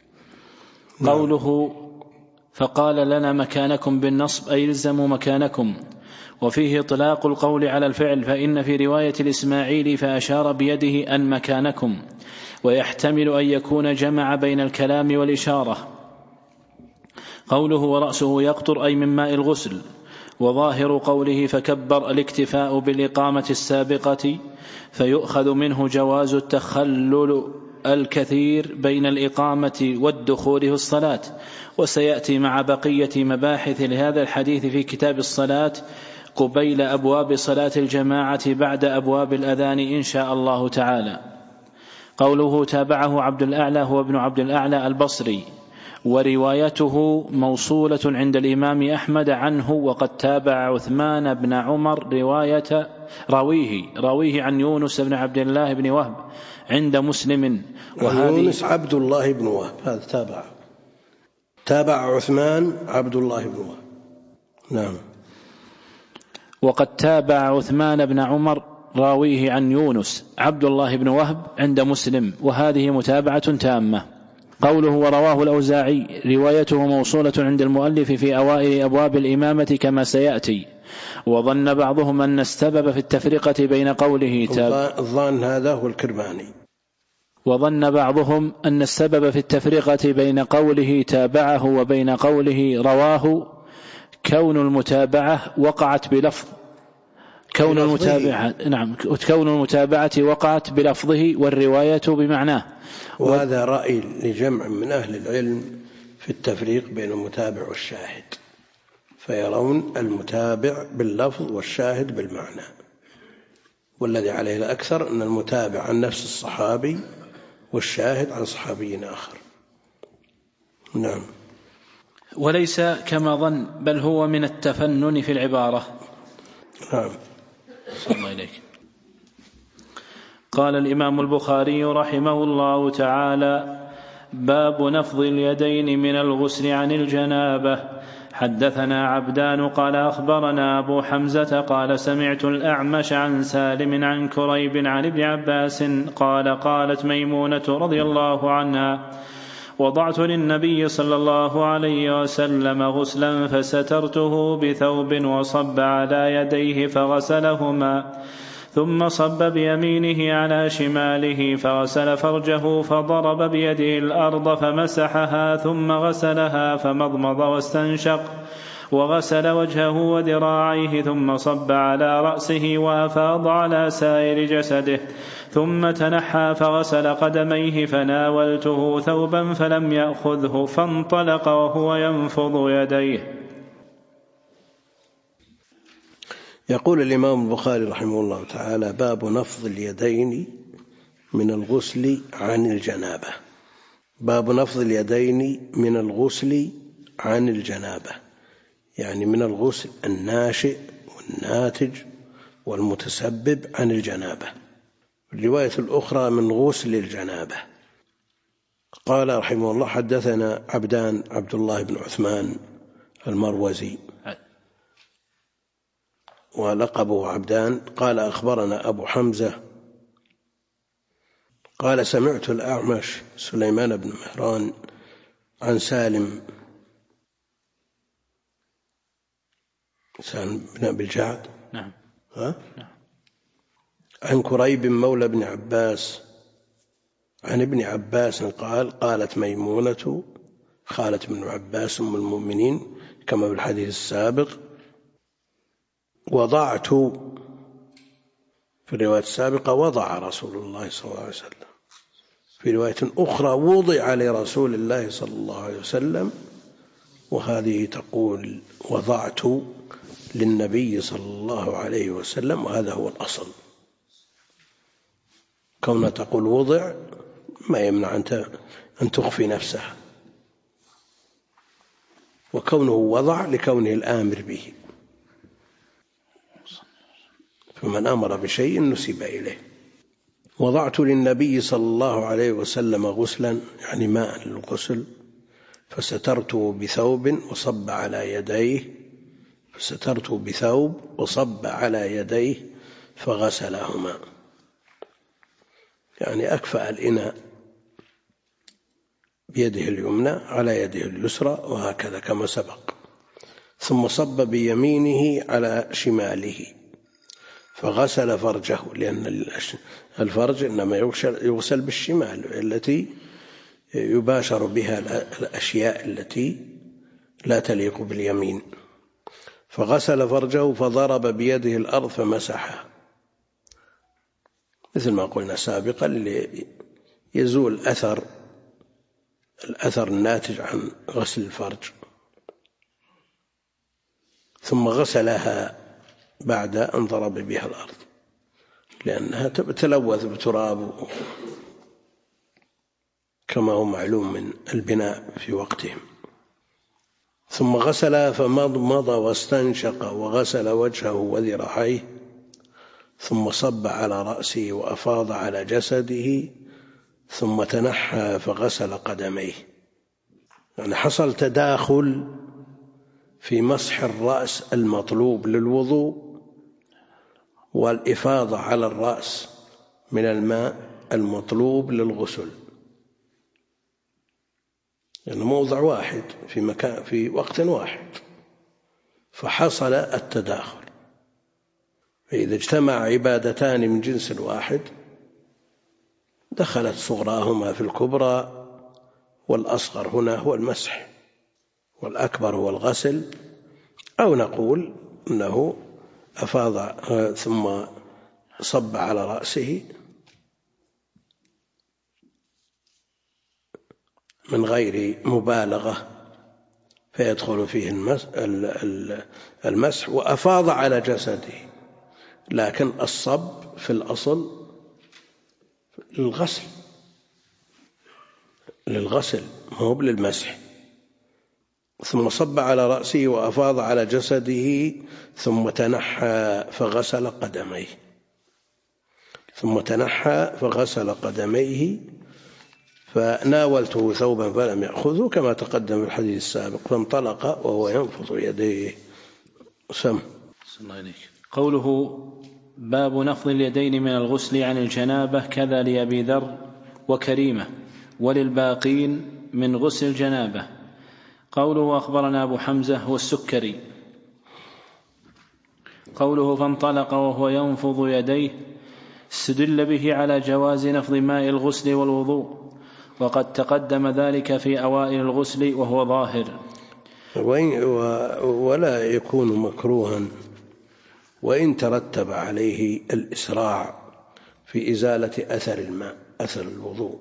قوله فقال لنا مكانكم بالنصب أي الزموا مكانكم، وفيه إطلاق القول على الفعل، فإن في رواية الإسماعيلي فأشار بيده أن مكانكم، ويحتمل أن يكون جمع بين الكلام والإشارة. قوله ورأسه يقطر أي من ماء الغسل. وظاهر قوله فكبر الاكتفاء بالإقامة السابقة، فيؤخذ منه جواز التخلل الكثير بين الإقامة والدخول في الصلاة. وسيأتي مع بقية مباحث لهذا الحديث في كتاب الصلاة قبيل أبواب صلاة الجماعة بعد أبواب الأذان إن شاء الله تعالى. قوله تابعه عبد الأعلى هو ابن عبد الأعلى البصري، وروايته موصولة عند الإمام أحمد عنه، وقد تابع عثمان بن عمر راويه عن يونس بن عبد الله بن وهب عند مسلم. يونس عبد الله بن وهب هذا تابع عثمان عبد الله بن وهب. نعم. وقد تابع عثمان بن عمر راويه عن يونس عبد الله بن وهب عند مسلم، وهذه متابعة تامة. قوله ورواه الأوزاعي روايته موصولة عند المؤلف في أوائل أبواب الإمامة كما سيأتي. وظن بعضهم أن السبب في التفرقة بين قوله الظان هذا هو الكرماني. وظن بعضهم أن السبب في التفرقة بين قوله تابعه وبين قوله رواه كون المتابعة وقعت بلفظ كون المتابعة وقعت بلفظه والرواية بمعناه. وهذا رأي لجمع من أهل العلم في التفريق بين المتابع والشاهد، فيرون المتابع باللفظ والشاهد بالمعنى، والذي عليه الأكثر أن المتابع عن نفس الصحابي والشاهد عن صحابي آخر. نعم. وليس كما ظن، بل هو من التفنن في العبارة. نعم. صلى الله عليك. قال الإمام البخاري رحمه الله تعالى: باب نفض اليدين من الغسل عن الجنابة. حدثنا عبدان قال أخبرنا أبو حمزة قال سمعت الأعمش عن سالم عن كريب عن ابن عباس قال قالت ميمونة رضي الله عنها: وضعت للنبي صلى الله عليه وسلم غسلا فسترته بثوب وصب على يديه فغسلهما، ثم صب بيمينه على شماله فغسل فرجه فضرب بيده الأرض فمسحها، ثم غسلها فمضمض واستنشق، وغسل وجهه وذراعيه، ثم صب على رأسه وأفاض على سائر جسده، ثم تنحى فغسل قدميه، فناولته ثوبا فلم يأخذه فانطلق وهو ينفض يديه. يقول الإمام البخاري رحمه الله تعالى: باب نفض اليدين من الغسل عن الجنابة. باب نفض اليدين من الغسل عن الجنابة، يعني من الغسل الناشئ والناتج والمتسبب عن الجنابة. الرواية الأخرى من غسل الجنابة. قال رحمه الله: حدثنا عبدان عبد الله بن عثمان المروزي ولقبه عبدان قال أخبرنا أبو حمزة قال سمعت الأعمش سليمان بن مهران عن سالم بن أبي الجعد نعم. عن كريب مولى بن عباس عن ابن عباس قال قالت ميمونة خالة ابن عباس أم المؤمنين كما بالحديث السابق: وضعت، في الرواية السابقة وضع رسول الله صلى الله عليه وسلم، في رواية أخرى وضع لرسول الله صلى الله عليه وسلم، وهذه تقول وضعت للنبي صلى الله عليه وسلم، وهذا هو الأصل. كونها تقول وضع ما يمنع أن تخفي نفسها، وكونه وضع لكونه الآمر به، فمن أمر بشيء نسب إليه. وضعت للنبي صلى الله عليه وسلم غسلا، يعني ماء للغسل، فسترته بثوب وصب على يديه، فسترته بثوب وصب على يديه فغسلهما، يعني أكفأ الإناء بيده اليمنى على يده اليسرى وهكذا كما سبق، ثم صب بيمينه على شماله فغسل فرجه، لأن الفرج إنما يغسل بالشمال التي يباشر بها الأشياء التي لا تليق باليمين. فغسل فرجه فضرب بيده الأرض فمسحها، مثل ما قلنا سابقا ليزول الأثر الناتج عن غسل الفرج. ثم غسلها بعد أن ضرب بها الأرض، لأنها تلوث بتراب كما هو معلوم من البناء في وقتهم. ثم غسل فمضمض واستنشق وغسل وجهه وذراعيه ثم صب على رأسه وأفاض على جسده ثم تنحى فغسل قدميه. يعني حصل تداخل في مسح الرأس المطلوب للوضوء والإفاضة على الرأس من الماء المطلوب للغسل، يعني موضع واحد في مكان في وقت واحد، فحصل التداخل. فإذا اجتمع عبادتان من جنس واحد دخلت صغراهما في الكبرى، والأصغر هنا هو المسح والأكبر هو الغسل، أو نقول أنه أفاض ثم صب على رأسه من غير مبالغة فيدخل فيه المسح، وأفاض على جسده، لكن الصب في الأصل للغسل مو للمسح. ثم صب على رأسه وأفاض على جسده ثم تنحى فغسل قدميه فناولته ثوبا فلم يأخذه كما تقدم في الحديث السابق، فانطلق وهو ينفض يديه. قوله باب نفض اليدين من الغسل عن الجنابة كذا لأبي ذر وكريمة وللباقين من غسل الجنابة. قوله أخبرنا أبو حمزة والسكري. قوله فانطلق وهو ينفض يديه استدل به على جواز نفض ماء الغسل والوضوء، وقد تقدم ذلك في أوائل الغسل وهو ظاهر، ولا يكون مكروها وإن ترتب عليه الإسراع في إزالة أثر الماء أثر الوضوء،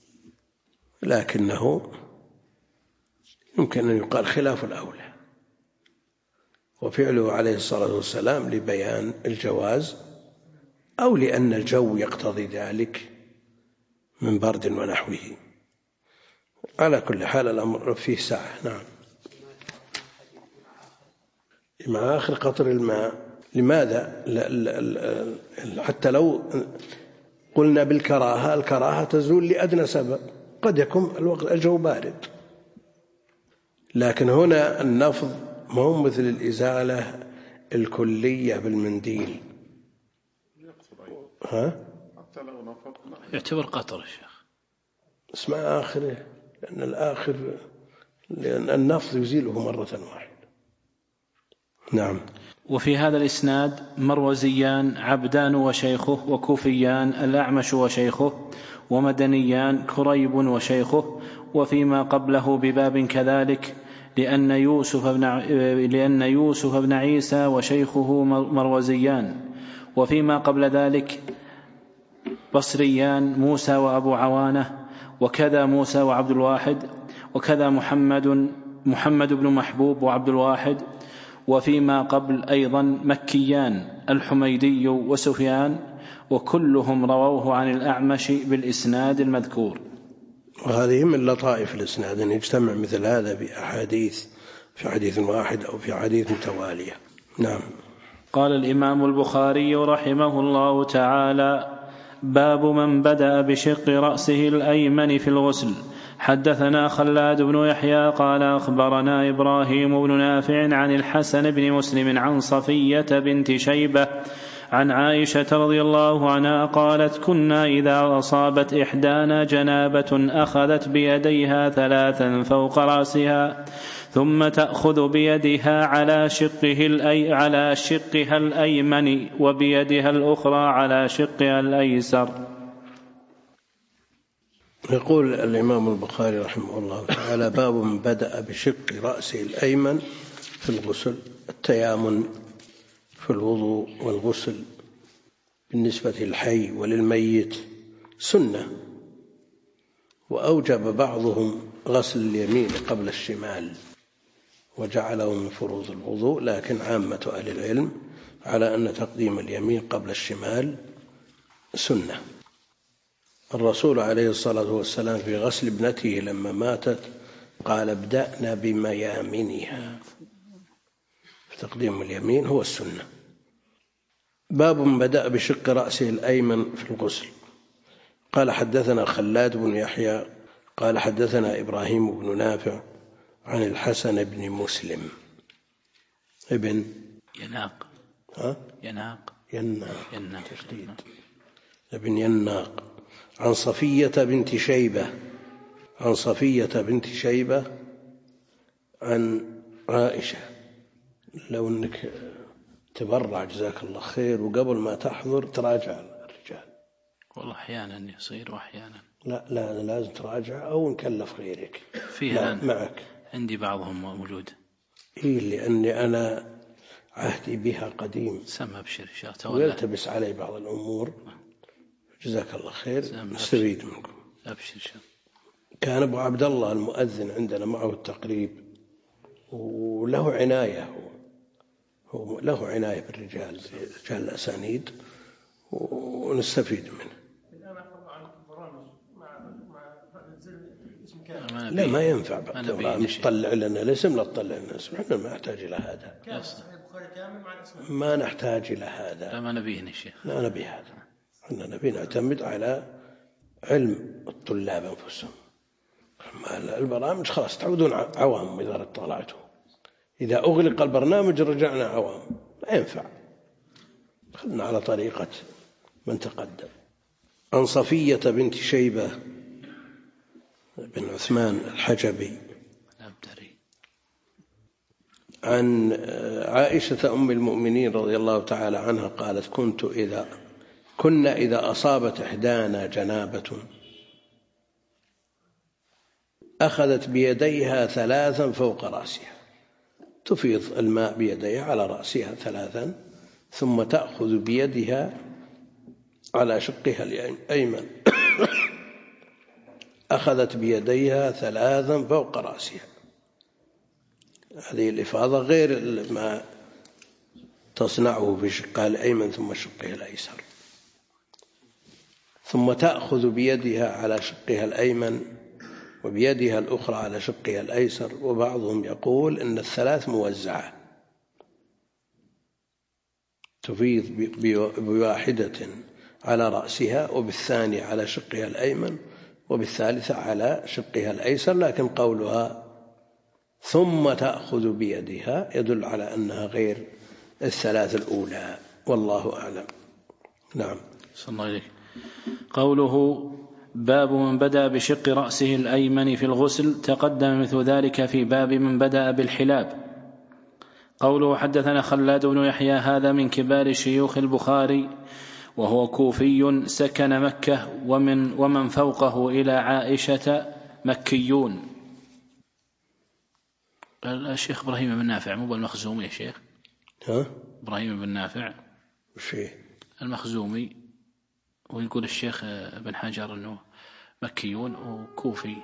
لكنه يمكن أن يقال خلاف الأولى، وفعله عليه الصلاة والسلام لبيان الجواز أو لأن الجو يقتضي ذلك من برد ونحوه. على كل حال الأمر فيه سعة. نعم. مع آخر قطر الماء. لماذا؟ حتى لو قلنا بالكراهة، الكراهة تزول لأدنى سبب، قد يكون الجو بارد، لكن هنا النفض ما هو مثل الإزالة الكلية بالمنديل. يعتبر قطر يا شيخ. اسمع آخره، لأن النفض يزيله مرة واحدة. نعم. وفي هذا الإسناد مروزيان عبدان وشيخه، وكوفيان الأعمش وشيخه، ومدنيان كريب وشيخه، وفيما قبله بباب كذلك لأن يوسف بن عيسى وشيخه مروزيان، وفيما قبل ذلك بصريان موسى وأبو عوانة، وكذا موسى وعبد الواحد، وكذا محمد بن محبوب وعبد الواحد، وفيما قبل أيضا مكيان الحميدي وسفيان، وكلهم رووه عن الأعمش بالإسناد المذكور. وهذه من لطائف الإسناد أن يجتمع مثل هذا بأحاديث في حديث واحد أو في حديث متوالية. نعم. قال الإمام البخاري رحمه الله تعالى: باب من بدأ بشق رأسه الأيمن في الغسل. حدثنا خلاد بن يحيى قال أخبرنا إبراهيم بن نافع عن الحسن بن مسلم عن صفية بنت شيبة عن عائشة رضي الله عنها قالت: كنا إذا أصابت إحدانا جنابة أخذت بيديها 3 فوق رأسها، ثم تأخذ بيدها على شقها الأيمن وبيدها الأخرى على شقها الأيسر. يقول الإمام البخاري رحمه الله تعالى: باب من بدأ بشق رأسه الأيمن في الغسل. التيامن في الوضوء والغسل بالنسبة للحي وللميت سنة، وأوجب بعضهم غسل اليمين قبل الشمال وجعله من فروض الوضوء، لكن عامة أهل العلم على أن تقديم اليمين قبل الشمال سنة. الرسول عليه الصلاة والسلام في غسل ابنته لما ماتت قال ابدأنا بميامنها، تقديم اليمين هو السنة. باب بدأ بشق رأسه الأيمن في الغسل. قال حدثنا خلاد بن يحيى قال حدثنا إبراهيم بن نافع عن الحسن بن مسلم ابن يناق تشديد ابن يناق عن صفية بنت شيبة عن عائشة. لو أنك تبرع جزاك الله خير وقبل ما تحضر تراجع الرجال، والله أحيانا يصير وأحيانا لا لازم تراجع أو نكلف غيرك فيها معك. عندي بعضهم موجود لأني أنا عهدي بها قديم، سمى بشر ويلتبس علي بعض الأمور. جزاك الله خير، نستفيد منكم. أبشر. كان أبو عبد الله المؤذن عندنا معه التقريب، وله عناية، هو له عناية بالرجال، رجال الأسانيد، ونستفيد منه. الآن أخذ عن برامج مع اسم كامل. لا ما ينفع تطلع لنا الاسم، لا تطلع لنا الاسم، احنا ما نحتاج إلى هذا. ما نحتاج إلى هذا. لا ما نبيه الشيخ. لا نبي هذا، احنا نبي نعتمد على علم الطلاب أنفسهم. البرامج خلاص تعودون عوام إذا اطلعتوا، إذا أغلق البرنامج رجعنا عوام، لا ينفع. خلنا على طريقة من تقدم. عن صفية بنت شيبة بن عثمان الحجبي عن عائشة أم المؤمنين رضي الله تعالى عنها قالت كنا إذا أصابت إحدانا جنابة أخذت بيديها 3 فوق رأسها، تفيض الماء بيديها على رأسها 3، ثم تأخذ بيدها على شقها الأيمن أخذت بيديها 3 فوق رأسها. هذه الإفاضة غير ما تصنعه في شقها الأيمن ثم شقها الأيسر. ثم تأخذ بيدها على شقها الأيمن وبيدها الأخرى على شقها الأيسر، وبعضهم يقول إن ال3 موزعة، تفيض بواحدة على رأسها، وبالثانية على شقها الأيمن، وبالثالثة على شقها الأيسر، لكن قولها ثم تأخذ بيدها يدل على أنها غير ال3 الأولى، والله أعلم. نعم. صلى الله عليه. قوله باب من بدأ بشق رأسه الأيمن في الغسل، تقدم مثل ذلك في باب من بدأ بالحلاب. قوله حدثنا خلاد بن يحيى هذا من كبار شيوخ البخاري، وهو كوفي سكن مكة، ومن فوقه إلى عائشة مكيون. الشيخ إبراهيم بن نافع مو بالمخزومي يا شيخ؟ إبراهيم بن نافع وشي المخزومي، ويقول الشيخ ابن حجر أنه مكيون وكوفي.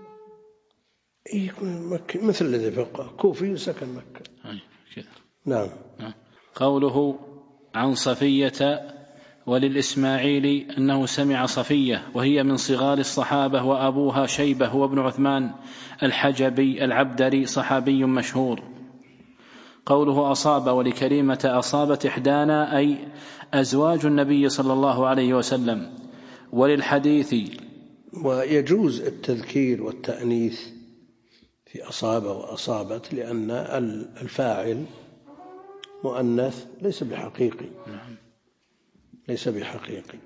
مثل الذي فوقه، كوفي سكن مكة. نعم. قوله عن صفية وللإسماعيلي أنه سمع صفية وهي من صغار الصحابة، وأبوها شيبة هو ابن عثمان الحجبي العبدري صحابي مشهور. قوله أصاب ولكريمة أصابت إحدانا أي أزواج النبي صلى الله عليه وسلم. وللحديث. ويجوز التذكير والتأنيث في أصاب وأصابت، لأن الفاعل مؤنث ليس بحقيقي. ليس بحقيقي،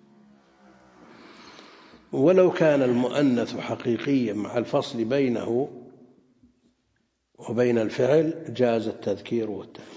ولو كان المؤنث حقيقيا مع الفصل بينه وبين الفعل جاز التذكير والتأنيث.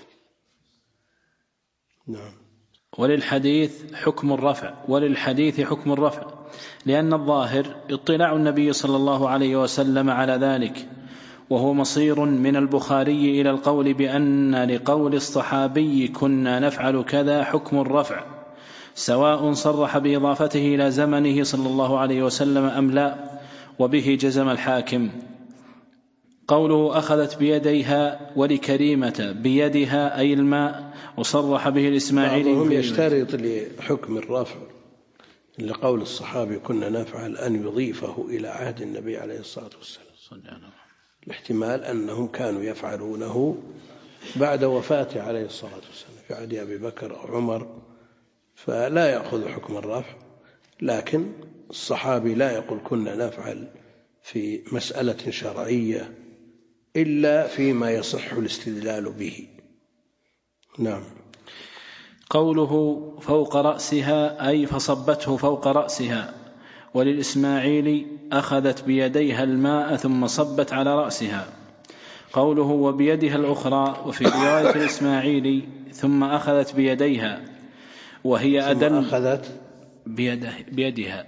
نعم. وللحديث حكم الرفع لأن الظاهر اطلاع النبي صلى الله عليه وسلم على ذلك، وهو مصير من البخاري إلى القول بأن لقول الصحابي كنا نفعل كذا حكم الرفع، سواء صرح بإضافته إلى زمنه صلى الله عليه وسلم أم لا، وبه جزم الحاكم. قوله أخذت بيديها ولكريمة بيدها أي الماء، وصرح به الإسماعيلي. بعضهم يشترط لحكم الرفع لقول الصحابي كنا نفعل أن يضيفه إلى عهد النبي عليه الصلاة والسلام، الاحتمال أنهم كانوا يفعلونه بعد وفاته عليه الصلاة والسلام في عهد أبي بكر أو عمر، فلا يأخذ حكم الرفع. لكن الصحابي لا يقول كنا نفعل في مسألة شرعية إلا فيما يصح الاستدلال به. نعم. قوله فوق رأسها أي فصبته فوق رأسها. وللإسماعيلي أخذت بيديها الماء ثم صبت على رأسها. قوله وبيدها الأخرى، وفي رواية الإسماعيلي ثم أخذت بيديها، وهي أدل أخذت بيدها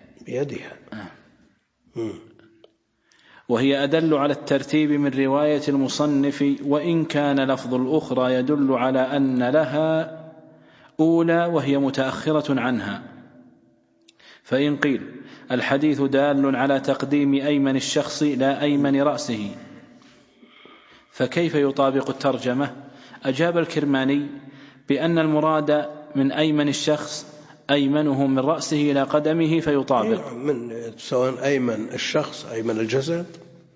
وهي أدل على الترتيب من رواية المصنف، وإن كان لفظ الأخرى يدل على أن لها أولى وهي متأخرة عنها. فإن قيل الحديث دال على تقديم أيمن الشخص لا أيمن رأسه، فكيف يطابق الترجمة؟ أجاب الكرماني بأن المراد من أيمن الشخص أيمنه من رأسه إلى قدمه فيطابق، من سواء أيمن الشخص أيمن الجسد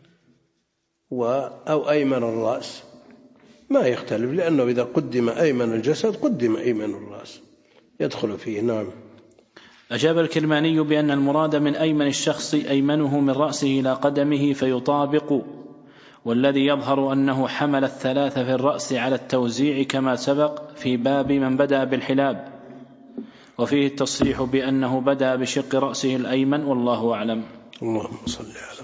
أو أيمن الرأس ما يختلف، لأنه إذا قدم أيمن الجسد قدم أيمن الرأس يدخل فيه. نعم. أجاب الكرماني بأن المراد من أيمن الشخص أيمنه من رأسه إلى قدمه فيطابق، والذي يظهر أنه حمل الثلاثة في الرأس على التوزيع كما سبق في باب من بدأ بالحلاب، وفيه التصريح بأنه بدأ بشق رأسه الأيمن، والله أعلم. اللهم صل على